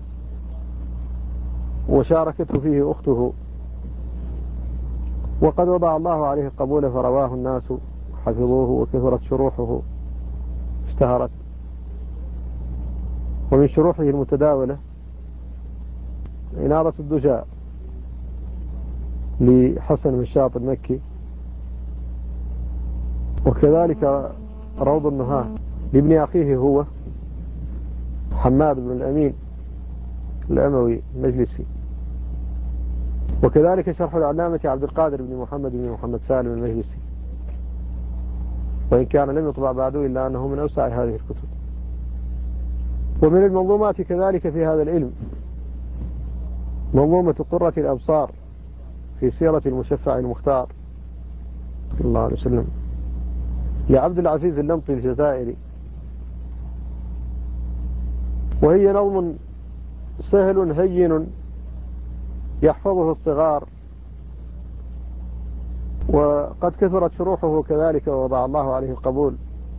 Speaker 1: وشاركته فيه أخته، وقد وضع الله عليه القبول فرواه الناس حفظوه وكثرت شروحه اشتهرت. ومن شروحه المتداولة إنارة الدجاء لحسن مشاط المكي، وكذلك روض النهاه لابن أخيه هو حماد بن الأمين الأموي المجلسي، وكذلك شرح العلامة عبد القادر بن محمد سالم المجلسي، وإن كان لم يطبع بعده إلا أنه من أوسع هذه الكتب. ومن المنظومات كذلك في هذا العلم منظومة قرة الأبصار في سيرة المشفع المختار صلى الله عليه وسلم لعبد العزيز اللمطي الجزائري، وهي نظم سهل هين يحفظه الصغار، وقد كثرت شروحه كذلك ووضع الله عليه القبول،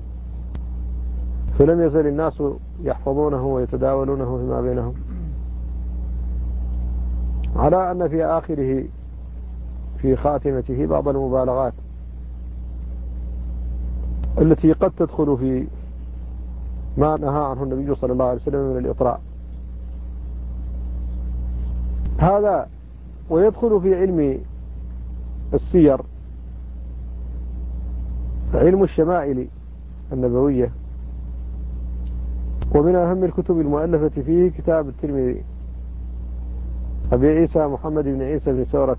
Speaker 1: فلم يزل الناس يحفظونه ويتداولونه فيما بينهم، على أن في آخره في خاتمته بعض المبالغات التي قد تدخل في ما نهى عنه النبي صلى الله عليه وسلم من الإطراء. هذا ويدخل في علم السير علم الشمائل النبوية، ومن أهم الكتب المؤلفة فيه كتاب الترمذي أبي عيسى محمد بن عيسى بن سورة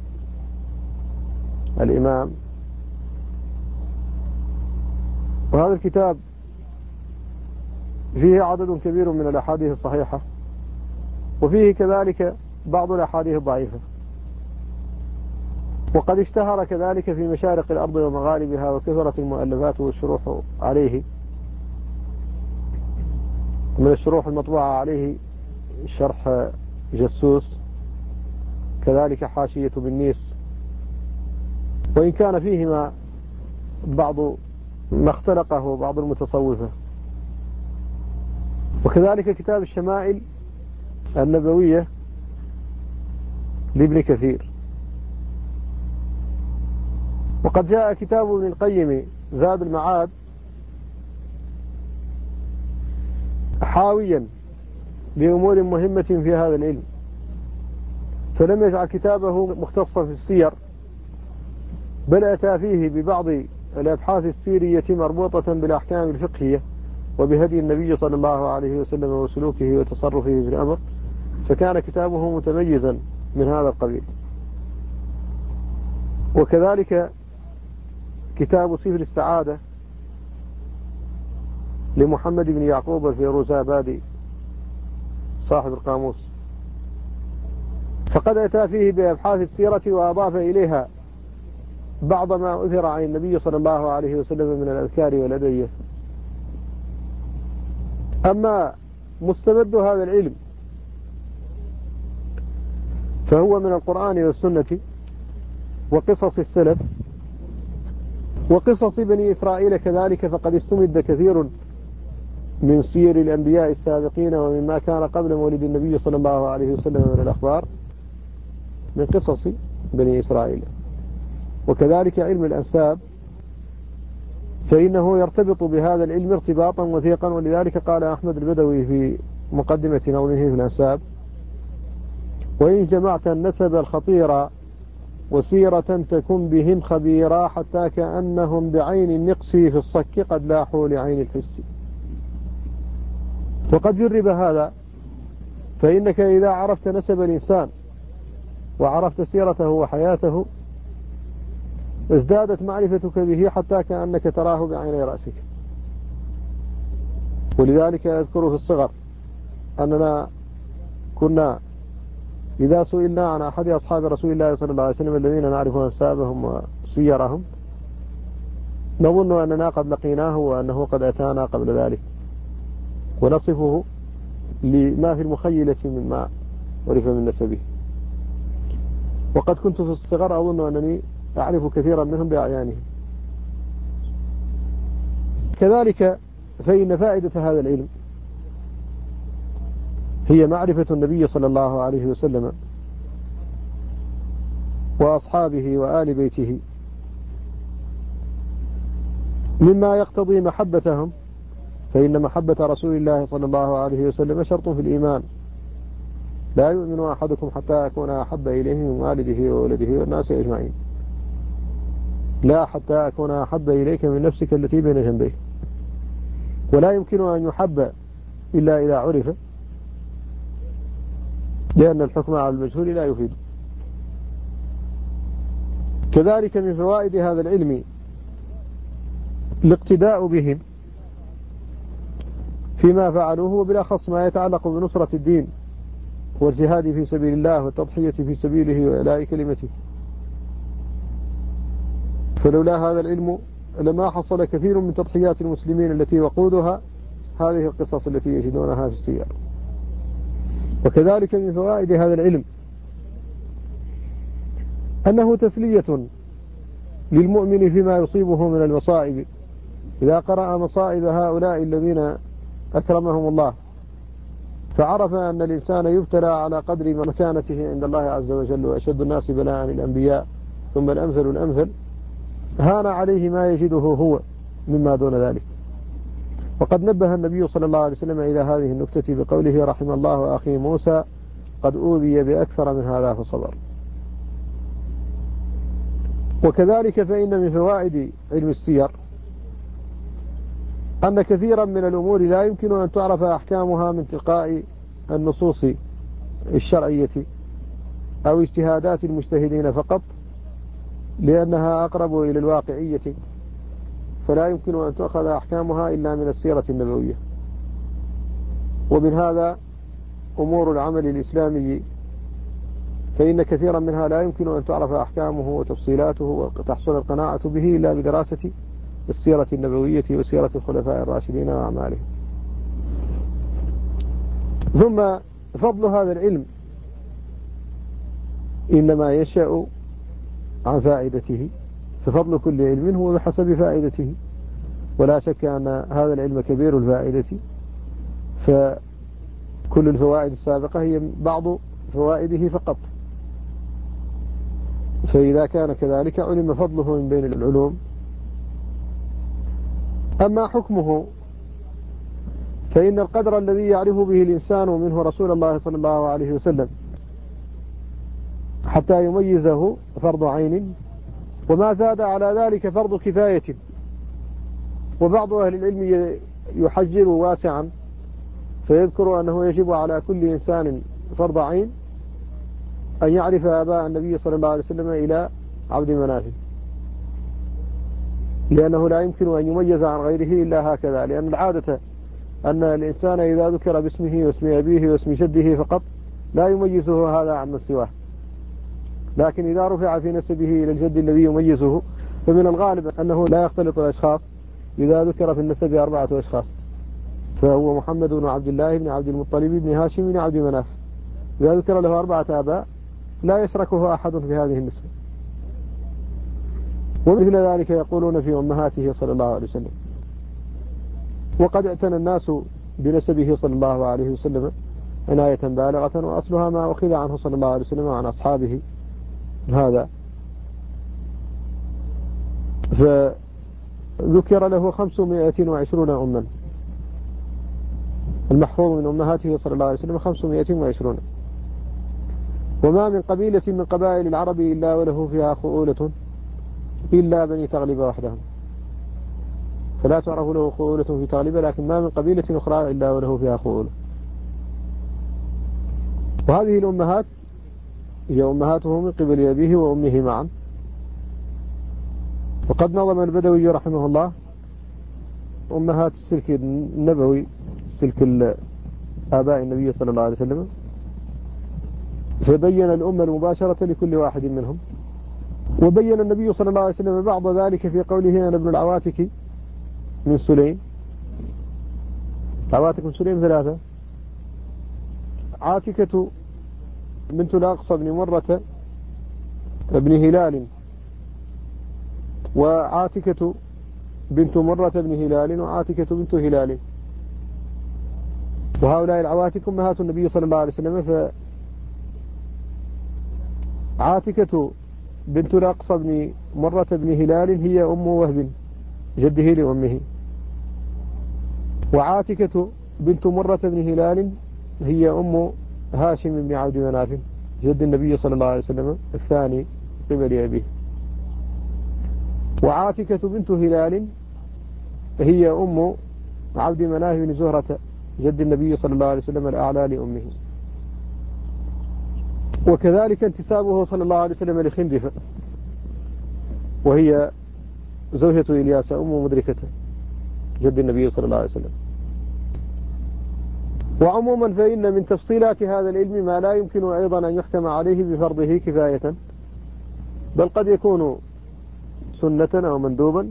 Speaker 1: الإمام. وهذا الكتاب فيه عدد كبير من الأحاديث الصحيحة، وفيه كذلك بعض الأحاديث الضعيفة، وقد اشتهر كذلك في مشارق الأرض ومغاربها، وكثرت المؤلفات والشروح عليه. من الشروح المطبوعة عليه شرح جسوس، كذلك حاشية بالنيس، وإن كان فيهما بعض ما اختلقه بعض المتصوفة. وكذلك كتاب الشمائل النبوية لابن كثير. وقد جاء كتاب ابن القيم زاد المعاد حاويا بأمور مهمة في هذا العلم، فلم يجعل كتابه مختصا في السير، بل أتى فيه ببعض الأبحاث السيرية مربوطة بالأحكام الفقهية وبهدي النبي صلى الله عليه وسلم وسلوكه وتصرفه في الأمر، فكان كتابه متميزا من هذا القبيل. وكذلك كتاب سفر السعادة لمحمد بن يعقوب الفيروزابادي صاحب القاموس، فقد أتى فيه بأبحاث السيرة وأضاف إليها بعض ما أثر عن النبي صلى الله عليه وسلم من الأذكار والأدعية. أما مستمد هذا العلم فهو من القرآن والسنة وقصص السلف وقصص بني إسرائيل كذلك، فقد استمد كثير من سير الأنبياء السابقين ومما كان قبل مولد النبي صلى الله عليه وسلم من الأخبار من قصص بني إسرائيل. وكذلك علم الأنساب فإنه يرتبط بهذا العلم ارتباطا وثيقا، ولذلك قال أحمد البدوي في مقدمة نظمه في الأنساب: وإن جمعت النسب الخطيرة وسيرة تكن بهم خبيرا، حتى كأنهم بعين النقص في الصك قد لاحوا لعين الحس. وقد جرب هذا، فإنك إذا عرفت نسب الإنسان وعرفت سيرته وحياته ازدادت معرفتك به حتى كأنك تراه بعيني رأسك. ولذلك أذكر في الصغر أننا كنا إذا سئلنا عن أحد أصحاب رسول الله صلى الله عليه وسلم الذين نعرف أنسابهم وسيرهم نظن أننا قد لقيناه وأنه قد أتانا قبل ذلك، ونصفه لما في المخيلة مما عرف من نسبه. وقد كنت في الصغر أظن أنني أعرف كثيرا منهم بأعيانهم. كذلك فإن فائدة هذا العلم هي معرفة النبي صلى الله عليه وسلم وأصحابه وآل بيته، مما يقتضي محبتهم، فإن محبة رسول الله صلى الله عليه وسلم شرط في الإيمان. لا يؤمن أحدكم حتى أكون أحب إليه من والده وولده والناس أجمعين، لا حتى أكون أحب إليك من نفسك التي بين جنبيك. ولا يمكن أن يحب إلا إذا عرف، لأن الحكم على المجهول لا يفيد. كذلك من فوائد هذا العلم الاقتداء بهم فيما فعلوه، وبالأخص ما يتعلق بنصرة الدين والجهاد في سبيل الله والتضحية في سبيله وإعلاء كلمته. فلولا هذا العلم لما حصل كثير من تضحيات المسلمين التي وقودها هذه القصص التي يجدونها في السير. وكذلك من فوائد هذا العلم أنه تسلية للمؤمن فيما يصيبه من المصائب، إذا قرأ مصائب هؤلاء الذين أكرمهم الله فعرف أن الإنسان يبتلى على قدر مكانته عند الله عز وجل، وأشد الناس بلاء الأنبياء ثم الأمثل الأمثل، هان عليه ما يجده هو مما دون ذلك. وقد نبه النبي صلى الله عليه وسلم إلى هذه النكتة بقوله: رحم الله أخي موسى قد أوذي بأكثر من هذا فصبر. وكذلك فإن من فوائد علم السير أن كثيرا من الأمور لا يمكن أن تعرف أحكامها من تلقاء النصوص الشرعية أو اجتهادات المجتهدين فقط، لأنها أقرب إلى الواقعية، فلا يمكن أن تأخذ أحكامها إلا من السيرة النبوية. ومن هذا أمور العمل الإسلامي، فإن كثيرا منها لا يمكن أن تعرف أحكامه وتفصيلاته وتحصل القناعة به إلا بدراسة السيرة النبوية وسيرة الخلفاء الراشدين وأعمالهم. ثم فضل هذا العلم إنما يشاء عن فائدته، ففضل كل علم هو بحسب فائدته، ولا شك أن هذا العلم كبير الفائدة، فكل الفوائد السابقة هي بعض فوائده فقط. فإذا كان كذلك علم فضله من بين العلوم. أما حكمه فإن القدر الذي يعرف به الإنسان منه رسول الله صلى الله عليه وسلم حتى يميزه فرض عين، وما زاد على ذلك فرض كفاية. وبعض أهل العلم يحجر واسعا فيذكر أنه يجب على كل إنسان فرض عين أن يعرف آباء النبي صلى الله عليه وسلم إلى عبد مناف، لأنه لا يمكن أن يميز عن غيره إلا هكذا، لأن العادة أن الإنسان إذا ذكر باسمه واسم أبيه واسم جده فقط لا يميزه هذا عن سواه، لكن إذا رفع في نسبه إلى الجد الذي يميزه فمن الغالب أنه لا يختلط الأشخاص. إذا ذكر في النسب 4 أشخاص فهو محمد بن عبد الله بن عبد المطلب بن هاشم بن عبد مناف، إذا ذكر له 4 آباء لا يشركه أحد في هذه النسبة. ومثل ذلك يقولون في أمهاته صلى الله عليه وسلم. وقد اعتنى الناس بنسبه صلى الله عليه وسلم عناية بالغة، وأصلها ما أخذ عنه صلى الله عليه وسلم وعن أصحابه هذا. فذكر له 520 أما، المحفوظ من أمهاته صلى الله عليه وسلم 520. وما من قبيلة من قبائل العرب إلا وله فيها خؤولة إلا بني تغلب وحدهم، فلا تعرف له خؤولة في تغلبه، لكن ما من قبيلة أخرى إلا وله فيها خؤولة. وهذه الأمهات هي أمهاته من قبل أبيه وأمه معا. وقد نظم البدوي رحمه الله أمهات السلك النبوي، سلك آباء النبي صلى الله عليه وسلم، فبين الأمة المباشرة لكل واحد منهم. وبين النبي صلى الله عليه وسلم بعض ذلك في قوله: أنا ابن العواتك من سليم. عواتك من سليم ثلاثة: عاتكة بنت الأقصى بن مرة بن هلال، وعاتكة بنت مرة بن هلال، وعاتكة بنت هلال. وهؤلاء العواتك أمهات النبي صلى الله عليه وسلم. فعاتكة بنت الأقصى بن مرة بن هلال هي أم وهب جده لأمه، وعاتكة بنت مرة بن هلال هي أم هاشم بن عبد مناف جد النبي صلى الله عليه وسلم الثاني قبل أبيه. وعاتكة بنت هلال هي أم عبد مناف بن زهرة جد النبي صلى الله عليه وسلم الأعلى لأمه. وكذلك انتسابه صلى الله عليه وسلم لخندفة، وهي زوجة إلياس أم مدركة جد النبي صلى الله عليه وسلم. وعموما فإن من تفصيلات هذا العلم ما لا يمكن أيضا أن يحكم عليه بفرضه كفاية، بل قد يكون سنة أو مندوبا،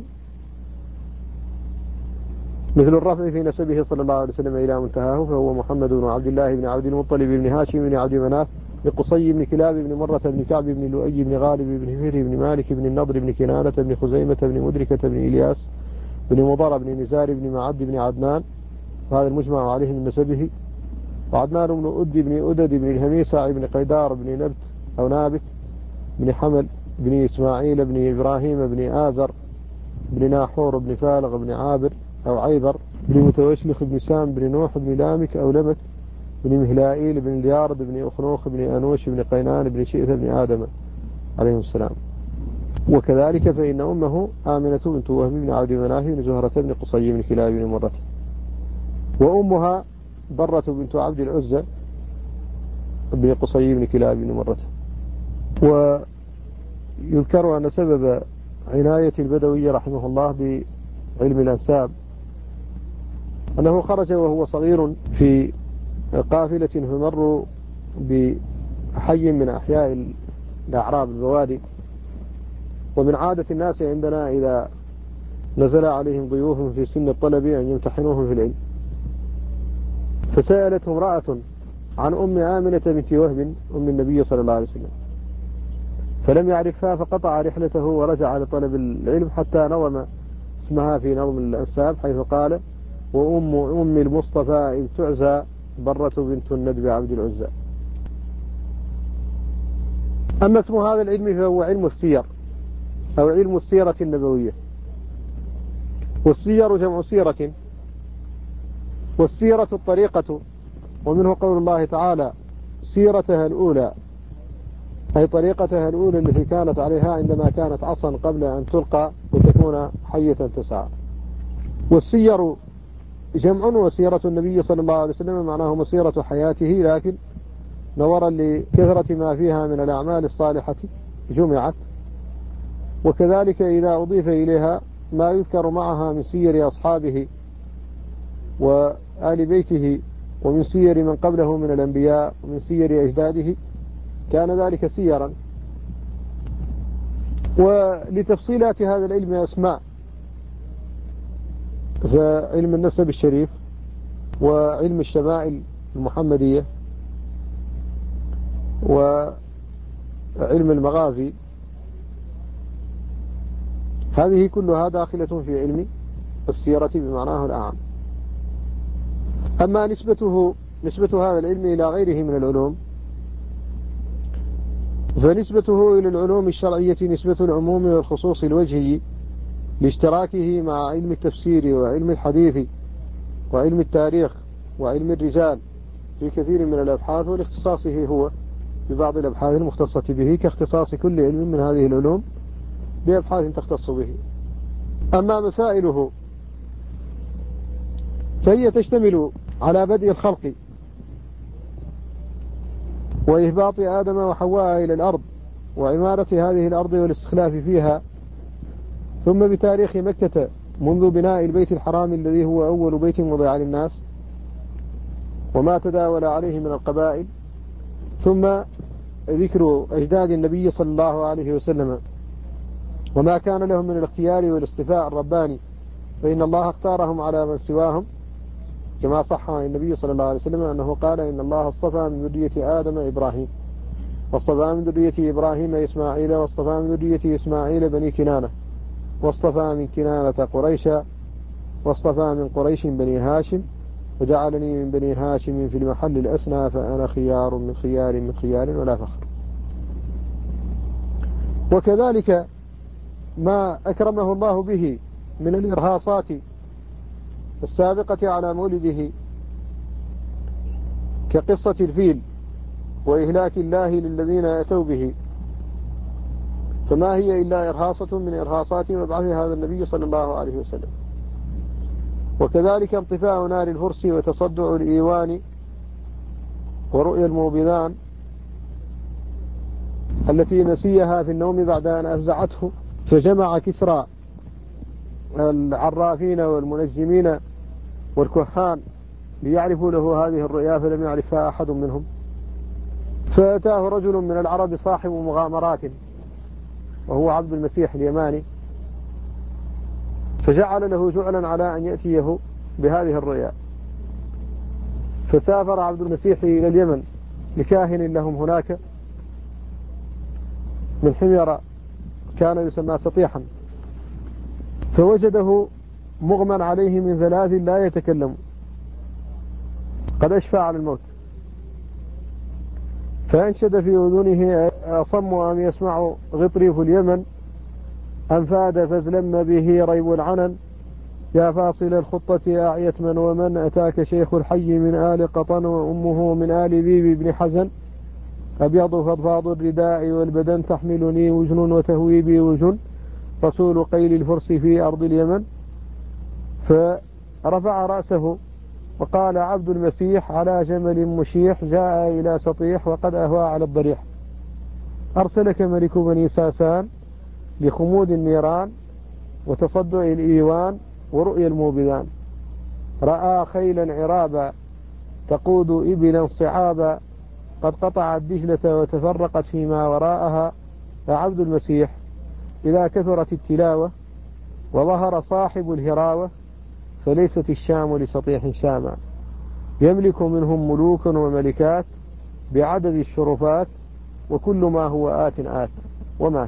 Speaker 1: مثل الرفع في نسبه صلى الله عليه وسلم إلى منتهاه، فهو محمد بن عبد الله بن عبد المطلب بن هاشم بن عبد مناف لقصي بن كلاب بن مرة بن كعب بن لؤي بن غالب بن فهر بن مالك بن النضر بن كنانة بن خزيمة بن مدركة بن إلياس بن مضر بن نزار بن معد بن عدنان، وهذا المجمع عليه من نسبه. وعدنان بن أدي بن أدد بن الهميسة بن قيدار بن نبت أو نابت بن حمل بن إسماعيل بن إبراهيم بن آزر بن ناحور بن فالغ بن عابر أو عيبر بن متوشلخ بن سام بن نوح بن لامك أو لمك بن مهلائيل بن اليارد بن أخنوخ بن أنوش بن قينان بن شئث بن آدم عليه السلام. وكذلك فإن أمه آمنة بنت وهب بن عبد مناف بن زهرة بن قصي بن كلاب بن مرة، وأمها برة بنت عبد العزة بن قصي بن كلاب بن مرة. ويذكر أن سبب عناية البدوي رحمه الله بعلم الأنساب أنه خرج وهو صغير في قافلة، فمروا بحي من أحياء الأعراب البوادي. ومن عادة الناس عندنا إذا نزل عليهم ضيوف في سن الطلب أن يمتحنوهم في العلم، فسألت امرأة عن أم آمنة بنت وهب أم النبي صلى الله عليه وسلم، فلم يعرفها فقطع رحلته ورجع لطلب العلم حتى نظم اسمها في نظم الأنساب، حيث قال: وأم المصطفى إذ تعزى برة بنت الندب عبد العزى. أما اسم هذا العلم فهو علم السير أو علم السيرة النبوية. والسير جمع سيرة، والسيرة الطريقة، ومنه قول الله تعالى: سيرتها الأولى، أي طريقتها الأولى التي كانت عليها عندما كانت عصا قبل أن تلقى وتكون حية تسعى. والسير جمع، وسيرة النبي صلى الله عليه وسلم معناه مسيرة حياته، لكن نظرا لكثرة ما فيها من الأعمال الصالحة جمعت. وكذلك إذا أضيف إليها ما يذكر معها من سير أصحابه وآل بيته ومن سير من قبله من الأنبياء ومن سير أجداده كان ذلك سيرا. ولتفصيلات هذا العلم أسماء، فعلم النسب الشريف، وعلم الشمائل المحمدية، وعلم المغازي، هذه كلها داخلة في علم السيرة بمعناه الأعم. أما نسبة هذا العلم إلى غيره من العلوم، فنسبته إلى العلوم الشرعية نسبة العموم والخصوص الوجهي، لاشتراكه مع علم التفسير وعلم الحديث وعلم التاريخ وعلم الرجال في كثير من الأبحاث، ولاختصاصه هو ببعض الأبحاث المختصة به، كاختصاص كل علم من هذه العلوم بأبحاث تختص به. أما مسائله فهي تشتمل على بدء الخلق وإهباط آدم وحواء إلى الأرض وعمارة هذه الأرض والاستخلاف فيها، ثم بتاريخ مكة منذ بناء البيت الحرام الذي هو أول بيت وضع للناس وما تداول عليه من القبائل، ثم ذكر أجداد النبي صلى الله عليه وسلم وما كان لهم من الاختيار والاصطفاء الرباني، فإن الله اختارهم على من سواهم، كما صح عن النبي صلى الله عليه وسلم أنه قال إن الله اصطفى من ذرية آدم إبراهيم، واصطفى من ذرية إبراهيم إسماعيل، واصطفى من ذرية إسماعيل بني كنانة، واصطفى من كنانة قريشا، واصطفى من قريش بني هاشم، وجعلني من بني هاشم في المحل الأسنى، فأنا خيار من خيار من خيار ولا فخر. وكذلك ما أكرمه الله به من الإرهاصات السابقة على مولده كقصة الفيل وإهلاك الله للذين أتوا به، فما هي إلا إرهاصة من إرهاصات مبعث هذا النبي صلى الله عليه وسلم. وكذلك انطفاء نار الفرس وتصدع الإيوان ورؤيا الموبذان التي نسيها في النوم بعد أن أفزعته، فجمع كسرى العرافين والمنجمين والكهان ليعرفوا له هذه الرؤيا فلم يعرفها أحد منهم، فأتاه رجل من العرب صاحب مغامرات وهو عبد المسيح اليماني، فجعل له جعلا على أن يأتيه بهذه الرؤيا، فسافر عبد المسيح إلى اليمن لكاهن لهم هناك من حمير كان يسمى سطيحا، فوجده مغمى عليه من 3 لا يتكلم قد أشفى على الموت، فأنشد في أذنه أصم أم يسمع غطريف اليمن، أم فاد فازلم به ريب العنن، يا فاصل الخطة أعيت من ومن، أتاك شيخ الحي من آل قطن وأمه من آل ذيب بن حزن، أبيض فضفاض الرداء والبدن، تحملني وجن وتهوي بي وجن، رسول قيل الفرس في أرض اليمن. فرفع رأسه وقال عبد المسيح على جمل مشيح، جاء إلى سطيح وقد أهوى على الضريح، أرسلك ملك بني ساسان لخمود النيران وتصدع الإيوان ورؤيا الموبذان، رأى خيلا عرابا تقود إبلا صعابا، قد قطعت دجلة وتفرقت فيما وراءها، عبد المسيح إذا كثرت التلاوة وظهر صاحب الهراوة، فليست الشام لسطيح شاما، يملك منهم ملوك وملكات بعدد الشرفات، وكل ما هو آت ومات.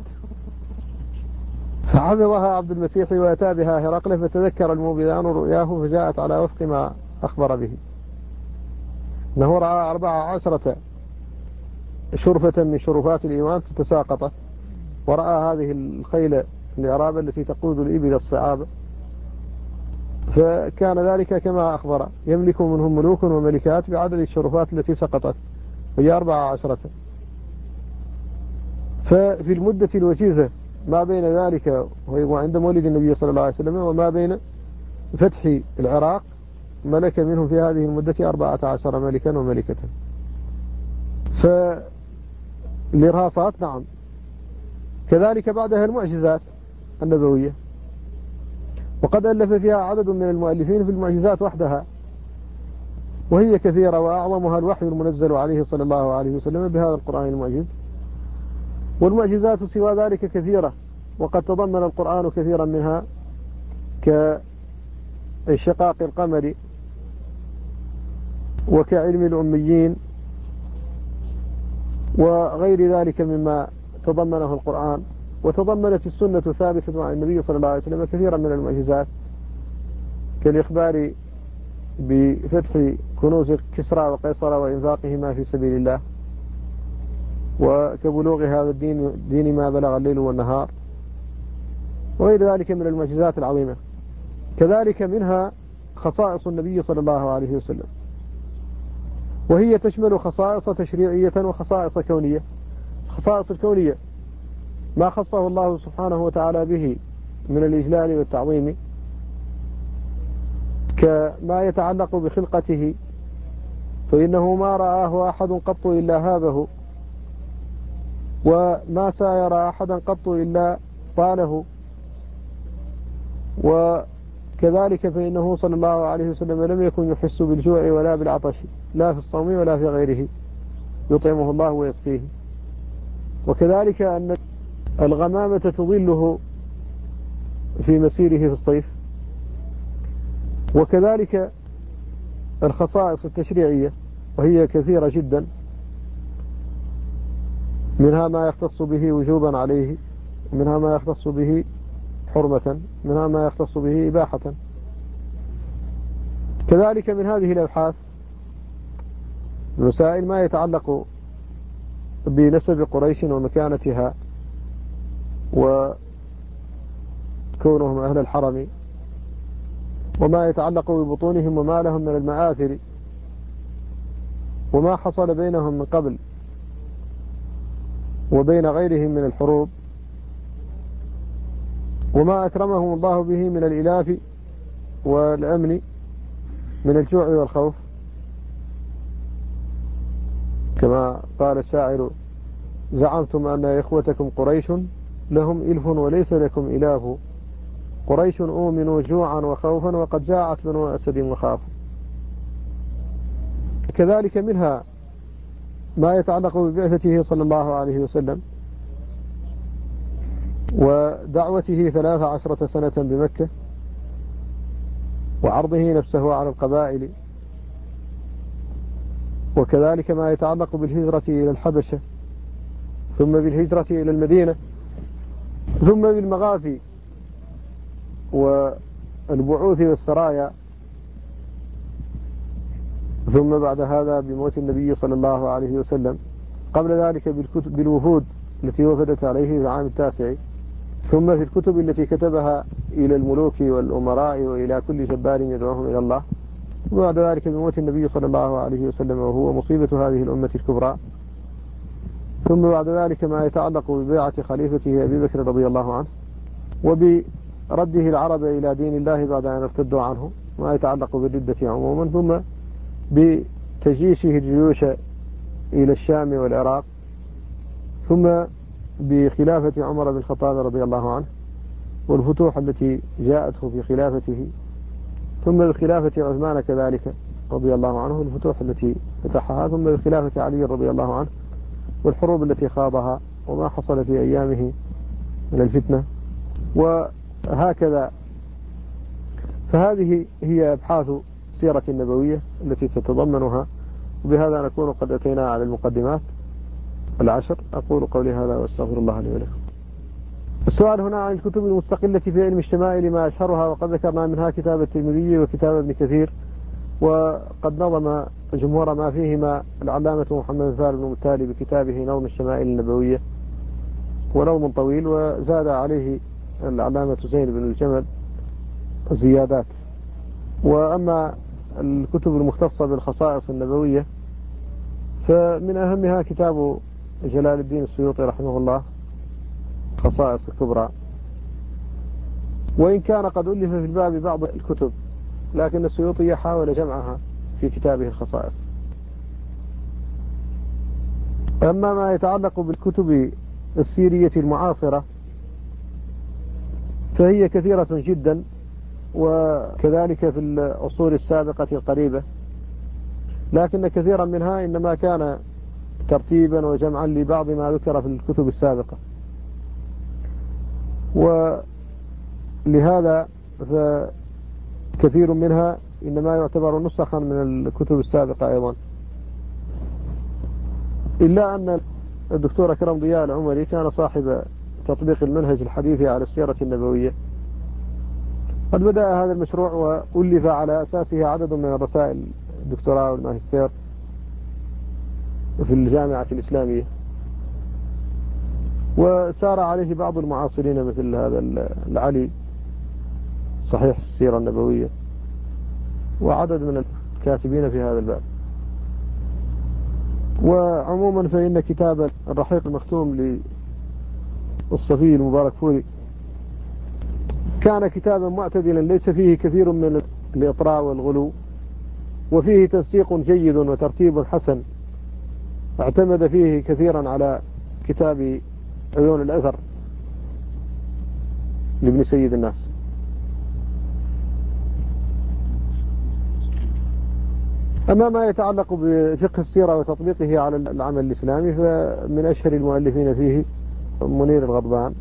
Speaker 1: فحفظها عبد المسيح وأتى بها هرقل، فتذكر الموبذان رؤياه فجاءت على وفق ما أخبر به، أنه رأى 14 شرفة من شرفات الإيمان تتساقطت، ورأى هذه الخيل العرابة التي تقود الإبل الصعاب، فكان ذلك كما أخبر، يملك منهم ملوك وملكات بعدد الشرفات التي سقطت وهي 14. ففي المدة الوجيزة ما بين ذلك وعند مولد النبي صلى الله عليه وسلم وما بين فتح العراق ملك منهم في هذه المدة 14 ملكا وملكة. فالإرهاصات نعم. كذلك بعدها المعجزات النبوية، وقد ألف فيها عدد من المؤلفين في المعجزات وحدها، وهي كثيرة، وأعظمها الوحي المنزل عليه صلى الله عليه وسلم بهذا القرآن المعجز. والمعجزات سوى ذلك كثيرة، وقد تضمن القرآن كثيرا منها كشقاق القمر وكعلم الأميين وغير ذلك مما تضمنه القرآن. وتضمنت السنة ثابتة عن النبي صلى الله عليه وسلم كثيرا من المعجزات، كالإخبار بفتح كنوز كسرى وقيصر وإنفاقهما في سبيل الله، وكبلوغ هذا الدين ما بلغ الليل والنهار، وغير ذلك من المعجزات العظيمة. كذلك منها خصائص النبي صلى الله عليه وسلم، وهي تشمل خصائص تشريعية وخصائص كونية. الخصائص الكونية ما خصه الله سبحانه وتعالى به من الإجلال والتعظيم كما يتعلق بخلقته، فإنه ما رآه أحد قط إلا هابه، وما ساير أحدا قط إلا طاله. وكذلك فإنه صلى الله عليه وسلم لم يكن يحس بالجوع ولا بالعطش، لا في الصوم ولا في غيره، يطعمه الله ويسقيه. وكذلك أن الغمامة تظله في مسيره في الصيف. وكذلك الخصائص التشريعية، وهي كثيرة جدا، منها ما يختص به وجوبا عليه، منها ما يختص به حرمة، منها ما يختص به إباحة. كذلك من هذه الأبحاث مسائل ما يتعلق بنسب قريش ومكانتها وكونهم أهل الحرم، وما يتعلق ببطونهم وما لهم من المآثر، وما حصل بينهم من قبل وبين غيرهم من الحروب، وما أكرمهم الله به من الإلاف والأمن من الجوع والخوف، كما قال الشاعر: زعمتم أن إخوتكم قريش لهم إلف وليس لكم إلاف، قريش أؤمنوا جوعا وخوفا وقد جاعت بنو أسد وخافوا. كذلك منها ما يتعلق ببعثته صلى الله عليه وسلم ودعوته 13 سنة بمكة، وعرضه نفسه على القبائل. وكذلك ما يتعلق بالهجرة إلى الحبشة، ثم بالهجرة إلى المدينة، ثم بالمغازي والبعوث والسرايا، ثم بعد هذا بموت النبي صلى الله عليه وسلم، قبل ذلك بالوفود التي وفدت عليه في العام 9، ثم في الكتب التي كتبها إلى الملوك والأمراء وإلى كل جبار يدعوهم إلى الله، وبعد ذلك بموت النبي صلى الله عليه وسلم وهو مصيبة هذه الأمة الكبرى، ثم بعد ذلك ما يتعلق ببيعة خليفته أبي بكر رضي الله عنه، وبرده العرب إلى دين الله بعد أن ارتدوا عنه، ما يتعلق بالردة عموما، ثم بتجيشه الجيوش إلى الشام والعراق، ثم بخلافة عمر بن الخطاب رضي الله عنه والفتوح التي جاءته في خلافته، ثم بخلافة عثمان كذلك رضي الله عنه الفتوح التي فتحها، ثم بخلافة علي رضي الله عنه والحروب التي خاضها وما حصل في أيامه من الفتنة، وهكذا. فهذه هي أبحاث السيرة النبوية التي تتضمنها، وبهذا نكون قد أتينا على المقدمات 10. أقول قولي هذا وأستغفر الله لي ولكم. السؤال هنا عن الكتب المستقلة في علم الشمائل ما أشهرها، وقد ذكرنا منها كتاب الترمذي وكتاب ابن كثير، وقد نظم جمهور ما فيهما العلامة محمد ثالث بن متالي بكتابه نظم الشمائل النبوية، ونظم طويل، وزاد عليه العلامة زين بن الجمل زيادات. وأما الكتب المختصة بالخصائص النبوية فمن أهمها كتاب جلال الدين السيوطي رحمه الله خصائص الكبرى، وإن كان قد ألف في الباب بعض الكتب، لكن السيوطي حاول جمعها في كتابه الخصائص. أما ما يتعلق بالكتب السيرية المعاصرة فهي كثيرة جدا، وكذلك في العصور السابقة القريبة، لكن كثيرا منها إنما كان ترتيبا وجمعا لبعض ما ذكر في الكتب السابقة، ولهذا فكثير منها إنما يعتبر نسخا من الكتب السابقة أيضا، إلا أن الدكتور أكرم ضياء العمري كان صاحب تطبيق المنهج الحديث على السيرة النبوية، قد بدأ هذا المشروع وألف على أساسه عدد من الرسائل الدكتوراه والماجستير في الجامعة الإسلامية، وسار عليه بعض المعاصرين مثل هذا العلي صحيح السيرة النبوية، وعدد من الكاتبين في هذا الباب. وعموما فإن كتاب الرحيق المختوم للصفي المبارك فوري كان كتابا معتدلا، ليس فيه كثير من الإطراء والغلو، وفيه تنسيق جيد وترتيب حسن، اعتمد فيه كثيرا على كتاب عيون الأثر لابن سيد الناس. أما ما يتعلق بفقه السيرة وتطبيقه على العمل الإسلامي، فمن أشهر المؤلفين فيه منير الغضبان،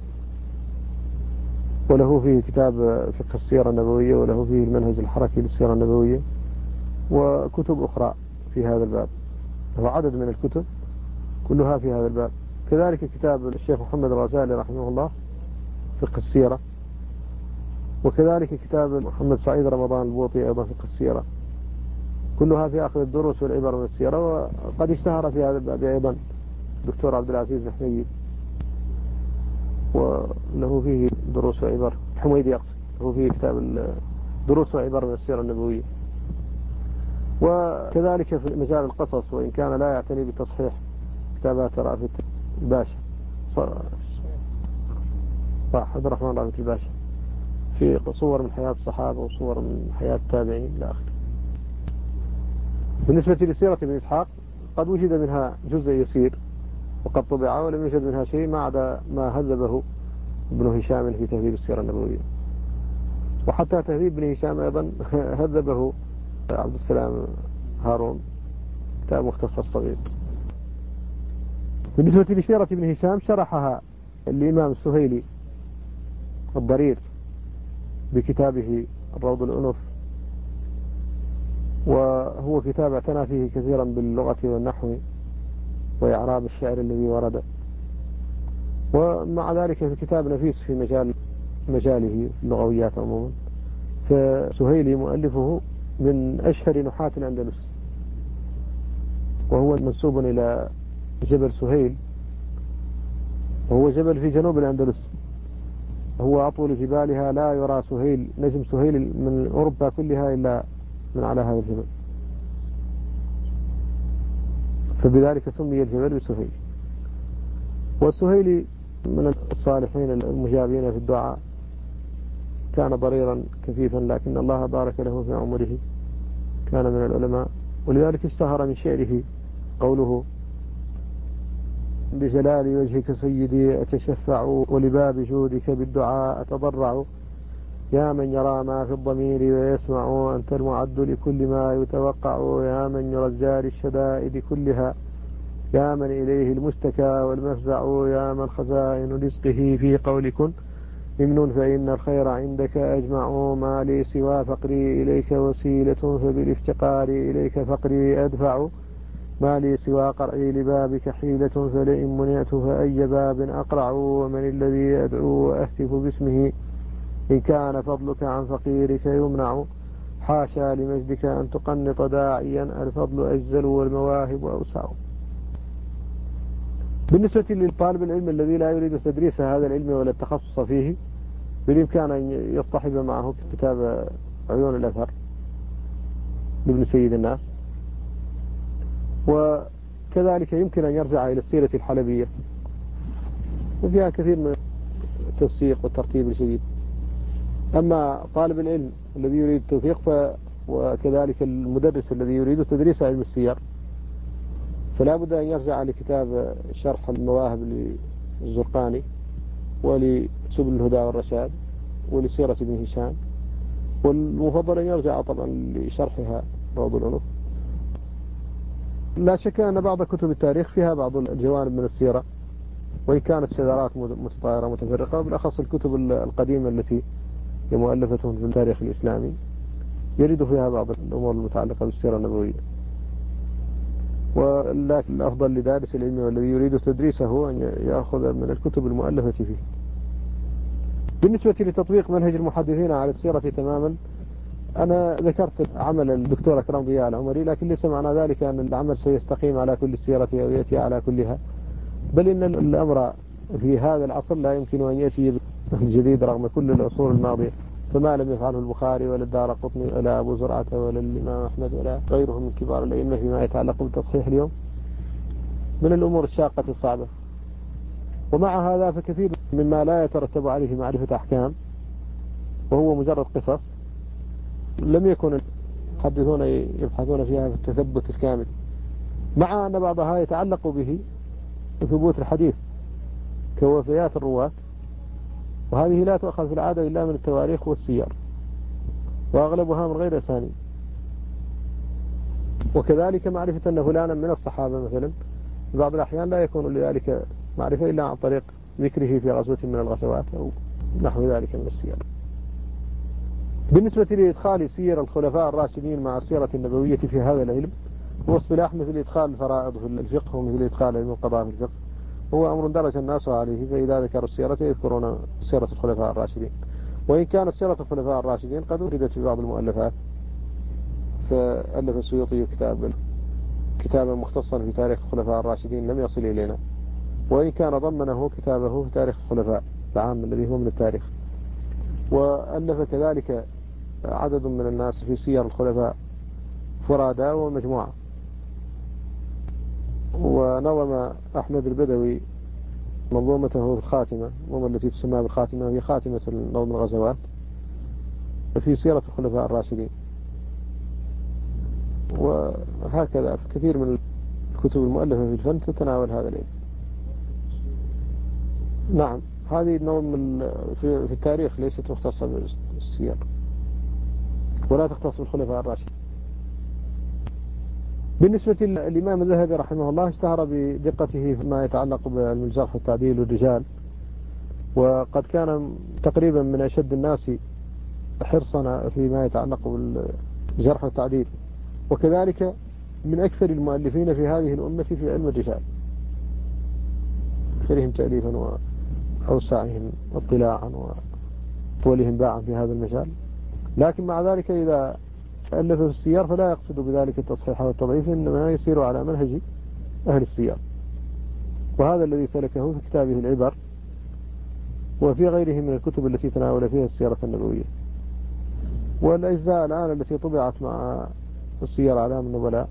Speaker 1: وله فيه كتاب فقه السيرة النبوية، وله فيه المنهج الحركي للسيرة النبوية، وكتب أخرى في هذا الباب، هو عدد من الكتب كلها في هذا الباب. كذلك كتاب الشيخ محمد الغزالي رحمه الله فقه السيرة، وكذلك كتاب محمد سعيد رمضان البوطي أيضا فقه السيرة، كلها في أخذ الدروس والعبر من السيرة. وقد اشتهر في هذا الباب أيضا الدكتور عبد العزيز الحميدي، وله فيه دروس وعبر، حميدي يقصد، له فيه كتاب دروس وعبر من السيرة النبوية. وكذلك في مجال القصص، وإن كان لا يعتني بتصحيح كتابات رأفت الباشا عبد الرحمن رأفت الباشا في صور من حياة الصحابة وصور من حياة التابعين إلى آخره. بالنسبة لسيرة ابن إسحاق، قد وجد منها جزء يسير وقد طبع، ولم يوجد منها شيء ما عدا ما هذبه ابن هشام في تهذيب السيرة النبوية. وحتى تهذيب ابن هشام أيضا هذبه عبد السلام هارون، كتاب مختصر صغير. بالنسبة لسيرة ابن هشام، شرحها الإمام السهيلي الضرير بكتابه الروض الأنف، وهو كتاب اعتنى فيه كثيرا باللغة والنحو وإعراب الشعر الذي ورد. ومع ذلك في كتاب نفيس في مجاله اللغويات عموما. فسهيلي مؤلفه من أشهر نحاة الأندلس، وهو منسوب إلى جبل سهيل، وهو جبل في جنوب الأندلس، هو أطول جبالها، لا يرى سهيل نجم سهيل من أوروبا كلها إلا من على هذا الجبل، فبذلك سمي الجبل بسهيل. والسهيلي من الصالحين المجابين في الدعاء، كان ضريرا كفيفا لكن الله بارك له في عمره، كان من العلماء، ولذلك اشتهر من شعره قوله: بجلال وجهك سيدي أتشفع، ولباب جودك بالدعاء أتضرع، يا من يرى ما في الضمير ويسمع، أنت المعد لكل ما يتوقع، يا من يرجى للشدائد كلها، يا من إليه المشتكى والمفزع، يا من خزائن رزقه في قول كن إمن، فإن الخير عندك أجمع، ما لي سوى فقري إليك وسيلة، فبالافتقار إليك فقري أدفع، ما لي سوى قرعي لبابك حيلة، فلئن منعت فأي باب أقرع، ومن الذي أدعو وأهتف باسمه، إن كان فضلك عن فقيرك يمنع، حاشا لمجدك أن تقنط داعيا، الفضل أجزل والمواهب أوسع. بالنسبة للطالب العلم الذي لا يريد تدريس هذا العلم ولا التخصص فيه، بالإمكان أن يصطحب معه كتاب عيون الأثر لابن سيد الناس، وكذلك يمكن أن يرجع إلى السيرة الحلبية، وفيها كثير من التنسيق والترتيب الجيد. أما طالب العلم الذي يريد التوفيق وكذلك المدرس الذي يريد تدريس علم السير، فلا بد أن يرجع لكتاب شرح المواهب للزرقاني، ولسبل الهدى والرشاد، ولسيرة ابن هشام، والمفضل أن يرجع طبعا لشرحها روض الأنف. لا شك أن بعض كتب التاريخ فيها بعض الجوانب من السيرة، وإن كانت شذرات متطايرة متفرقة، وبالأخص الكتب القديمة التي هي مؤلفة في التاريخ الإسلامي يريد فيها بعض الأمور المتعلقة بالسيرة النبوية. ولكن الأفضل لدارس العلم والذي يريد تدريسه أن يأخذ من الكتب المؤلفة فيه. بالنسبة لتطبيق منهج المحدثين على السيرة تماما، أنا ذكرت عمل الدكتور أكرم ضياء العمري، لكن ليس معنى ذلك أن العمل سيستقيم على كل السيرة أو يأتي على كلها، بل إن الأمر في هذا العصر لا يمكن أن يأتي بالجديد رغم كل العصور الماضية، فما لم يفعله البخاري ولا الدارقطني ولا أبو زرعة ولا الإمام أحمد ولا غيرهم من كبار الأئمة فيما يتعلق بالتصحيح اليوم من الأمور الشاقة الصعبة. ومع هذا فكثير مما لا يترتب عليه معرفة أحكام، وهو مجرد قصص، لم يكن المحدثون يبحثون فيها في التثبت الكامل، مع أن بعضها يتعلق به ثبوت الحديث كوفيات الرواة، وهذه لا تؤخذ في العادة إلا من التواريخ والسير، وأغلبها من غير أسانيد. وكذلك معرفة أن فلانا من الصحابة مثلا في بعض الأحيان لا يكون لذلك معرفة إلا عن طريق ذكره في غزوة من الغزوات أو نحو ذلك من السير. بالنسبة لإدخال سير الخلفاء الراشدين مع السيرة النبوية في هذا العلم، هو اصطلاح مثل إدخال الفرائض في الفقه ومثل إدخال علم القضاء في الفقه، هو أمر درج الناس عليه، فإذا ذكروا السيرة يذكرون سيرة الخلفاء الراشدين. وإن كانت سيرة الخلفاء الراشدين قد وردت في بعض المؤلفات، فألف السيوطي كتابا مختصا في تاريخ الخلفاء الراشدين لم يصل إلينا، وإن كان ضمنه كتابه في تاريخ الخلفاء العام الذي هو من التاريخ. وألف كذلك عدد من الناس في سير الخلفاء فرادا ومجموعة. ونظم أحمد البدوي منظومته في الخاتمة، التي تسمى بالخاتمة، وهي خاتمة نظم الغزوات في سيرة الخلفاء الراشدين. وهكذا في كثير من الكتب المؤلفة في الفن تتناول هذا العلم. نعم، هذه النظم في التاريخ ليست مختصة بالسير ولا تختص بالخلفاء الراشدين. بالنسبة للإمام الذهبي رحمه الله، اشتهر بدقته فيما يتعلق بالجرح والتعديل والرجال، وقد كان تقريبا من أشد الناس حرصا فيما يتعلق بالجرح والتعديل، وكذلك من أكثر المؤلفين في هذه الأمة في علم الرجال، أكثرهم تأليفا وأوسعهم اطلاعا وطولهم باعا في هذا المجال. لكن مع ذلك إذا ألف في السير فلا يقصد بذلك التصحيح والتضعيف، إنما يسير على منهج أهل السير، وهذا الذي سلكه في كتابه العبر وفي غيره من الكتب التي تناول فيها السيرة النبوية. والأجزاء الآن التي طبعت مع السير أعلام النبلاء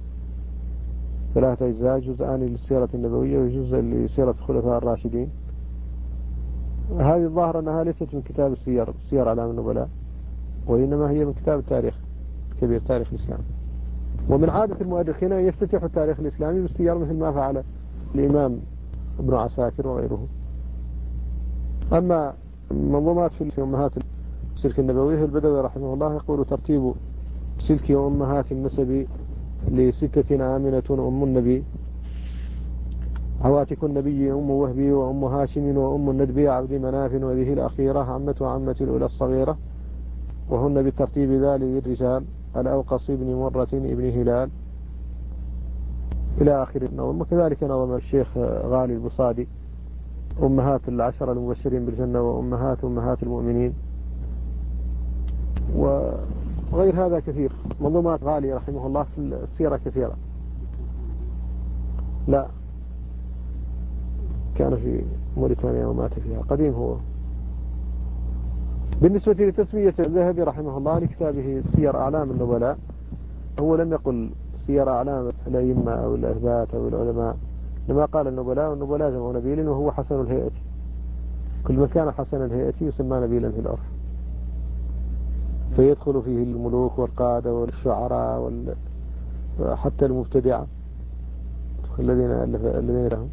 Speaker 1: 3 أجزاء، جزءان للسيرة النبوية وجزء لسيرة الخلفاء الراشدين. هذه الظاهرة أنها ليست من كتاب السير أعلام النبلاء، وإنما هي من كتاب التاريخ كبير، تاريخ الإسلام. ومن عادة المؤرخين أن يفتتحوا التاريخ الإسلامي بالسير مثل ما فعل الإمام ابن عساكر وغيره. أما منظومات في أمهات السلك النبوي، البدوي رحمه الله يقول: ترتيب سلك أمهات النسب ل6 آمنة أم النبي، عواتق النبي أم وهبي وأم هاشم وأم الندبي عبد مناف وذه الأخيرة عمة الأولى الصغيرة، وهن بالترتيب ذالي الرجال الأوقص بن مرة ابن هلال إلى آخر النظم. وكذلك نظم الشيخ غالي البصادي أمهات 10 المبشرين بالجنة وأمهات المؤمنين، وغير هذا كثير. منظومات غالي رحمه الله في السيرة كثيرة. لا، كان في موريتانيا ومات فيها، قديم هو. بالنسبة لتسمية الذهبي رحمه الله لكتابه سير أعلام النبلاء، هو لم يقل سير أعلام الأئمة أو الأثبات أو العلماء، لما قال النبلاء، والنبلاء جمع نبيل وهو حسن الهيئة، كل ما كان حسن الهيئة يسمى نبيلا في العرف، فيدخل فيه الملوك والقادة والشعراء وحتى المبتدعة الذين لهم.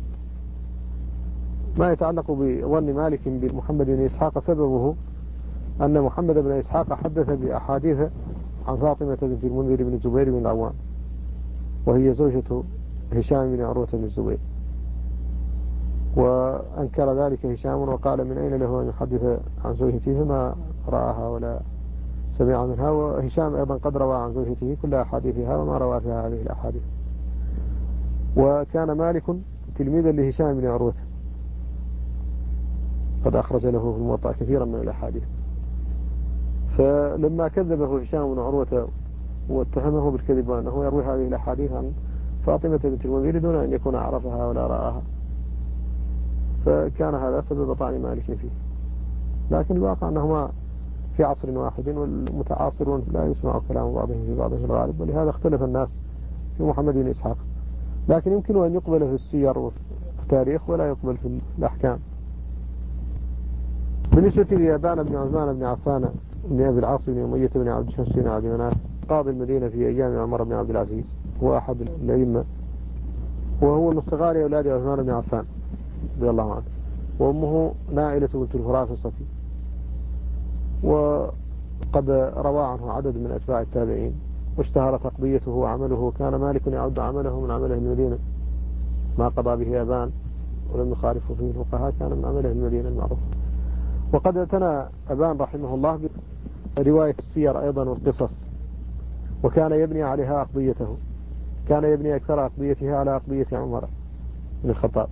Speaker 1: ما يتعلق بظن مالك بمحمد بن إسحاق، سببه أن محمد بن إسحاق حدث بأحاديث عن فاطمة بنت المنذر بن الزبير بن العوام، وهي زوجة هشام بن عروة بن الزبير، وأنكر ذلك هشام وقال: من أين له أن يحدث عن زوجته ما رآها ولا سمع منها. وهشام أيضا قد روى عن زوجته كل أحاديثها وما روى فيها هذه الأحاديث. وكان مالك تلميذا لهشام بن عروة، قد أخرج له في الموطأ كثيرا من الأحاديث. فلما كذبه هشام بن عروة واتهمه بالكذب وأنه يروي هذه الأحاديث عن فاطمة بنت المنذر دون أن يكون عرفها ولا رآها، فكان هذا سبب طعن مالك فيه. لكن الواقع أنهما في عصر واحد، والمتعاصرون لا يسمع كلام بعضهم في بعض في الغالب، ولهذا اختلف الناس في محمد بن إسحاق. لكن يمكن أن يقبل في السير وفي التاريخ ولا يقبل في الأحكام. بالنسبة لأبان بن عثمان بن عفان بن أبي العاص بن أمية بن عبد شمس بن عبد مناف قاضي المدينة في أيام عمر بن عبد العزيز، هو أحد الأئمة، وهو من صغار أولاد عثمان بن عفان رضي الله عنه، وأمه نائلة بنت الفرافصة. وقد روى عنه عدد من أتباع التابعين، واشتهر تقضيته وعمله، كان مالك يعد عمله من عمله المدينة، ما قضى به أبان ولم يخالفه فيه الفقهاء كان من عمله المدينة المعروف. وقد اعتنى أبان رحمه الله برواية السير أيضا والقصص، وكان يبني عليها أقضيته، كان يبني أكثر أقضيتها على أقضية عمر بن الخطاب،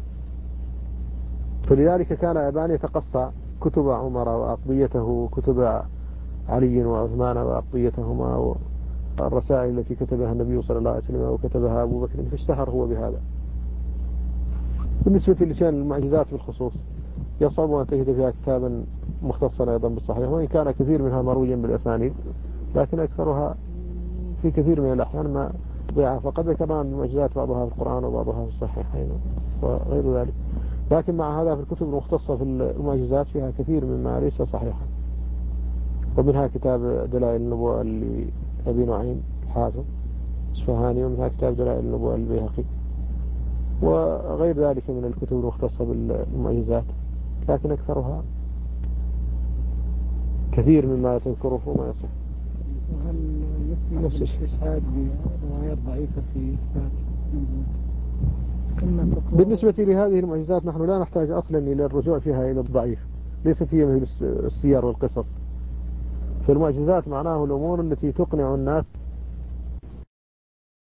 Speaker 1: فلذلك كان أبان يتقصى كتب عمر وأقضيته، كتب علي وعثمان وأقضيتهما، والرسائل التي كتبها النبي صلى الله عليه وسلم وكتبها أبو بكر، فاشتهر هو بهذا. بالنسبة لشأن المعجزات بالخصوص يصعب أن تجد فيها كتابا مختصا أيضا بالصحيح، وإن كان كثير منها مرويا بالأسانيد، لكن أكثرها في كثير من الأحيان ما ضيعة، فقد ذكرنا المعجزات بعضها في القرآن وبعضها في الصحيحين وغير ذلك. لكن مع هذا في الكتب المختصة في المعجزات فيها كثير مما ليس صحيحا، ومنها كتاب دلائل النبوة لأبي نعيم الحافظ إصفهاني، ومنها كتاب دلائل النبوة للبيهقي، وغير ذلك من الكتب المختصة بالمعجزات، لكن أكثرها كثير مما تذكره وما يصح.
Speaker 2: وهل يكفي الاستشهاد بروايات ضعيفة في إثبات؟
Speaker 1: بالنسبة لهذه المعجزات نحن لا نحتاج أصلا إلى الرجوع فيها إلى الضعيف، ليست هي مثل السير والقصص. فالمعجزات معناه الأمور التي تقنع الناس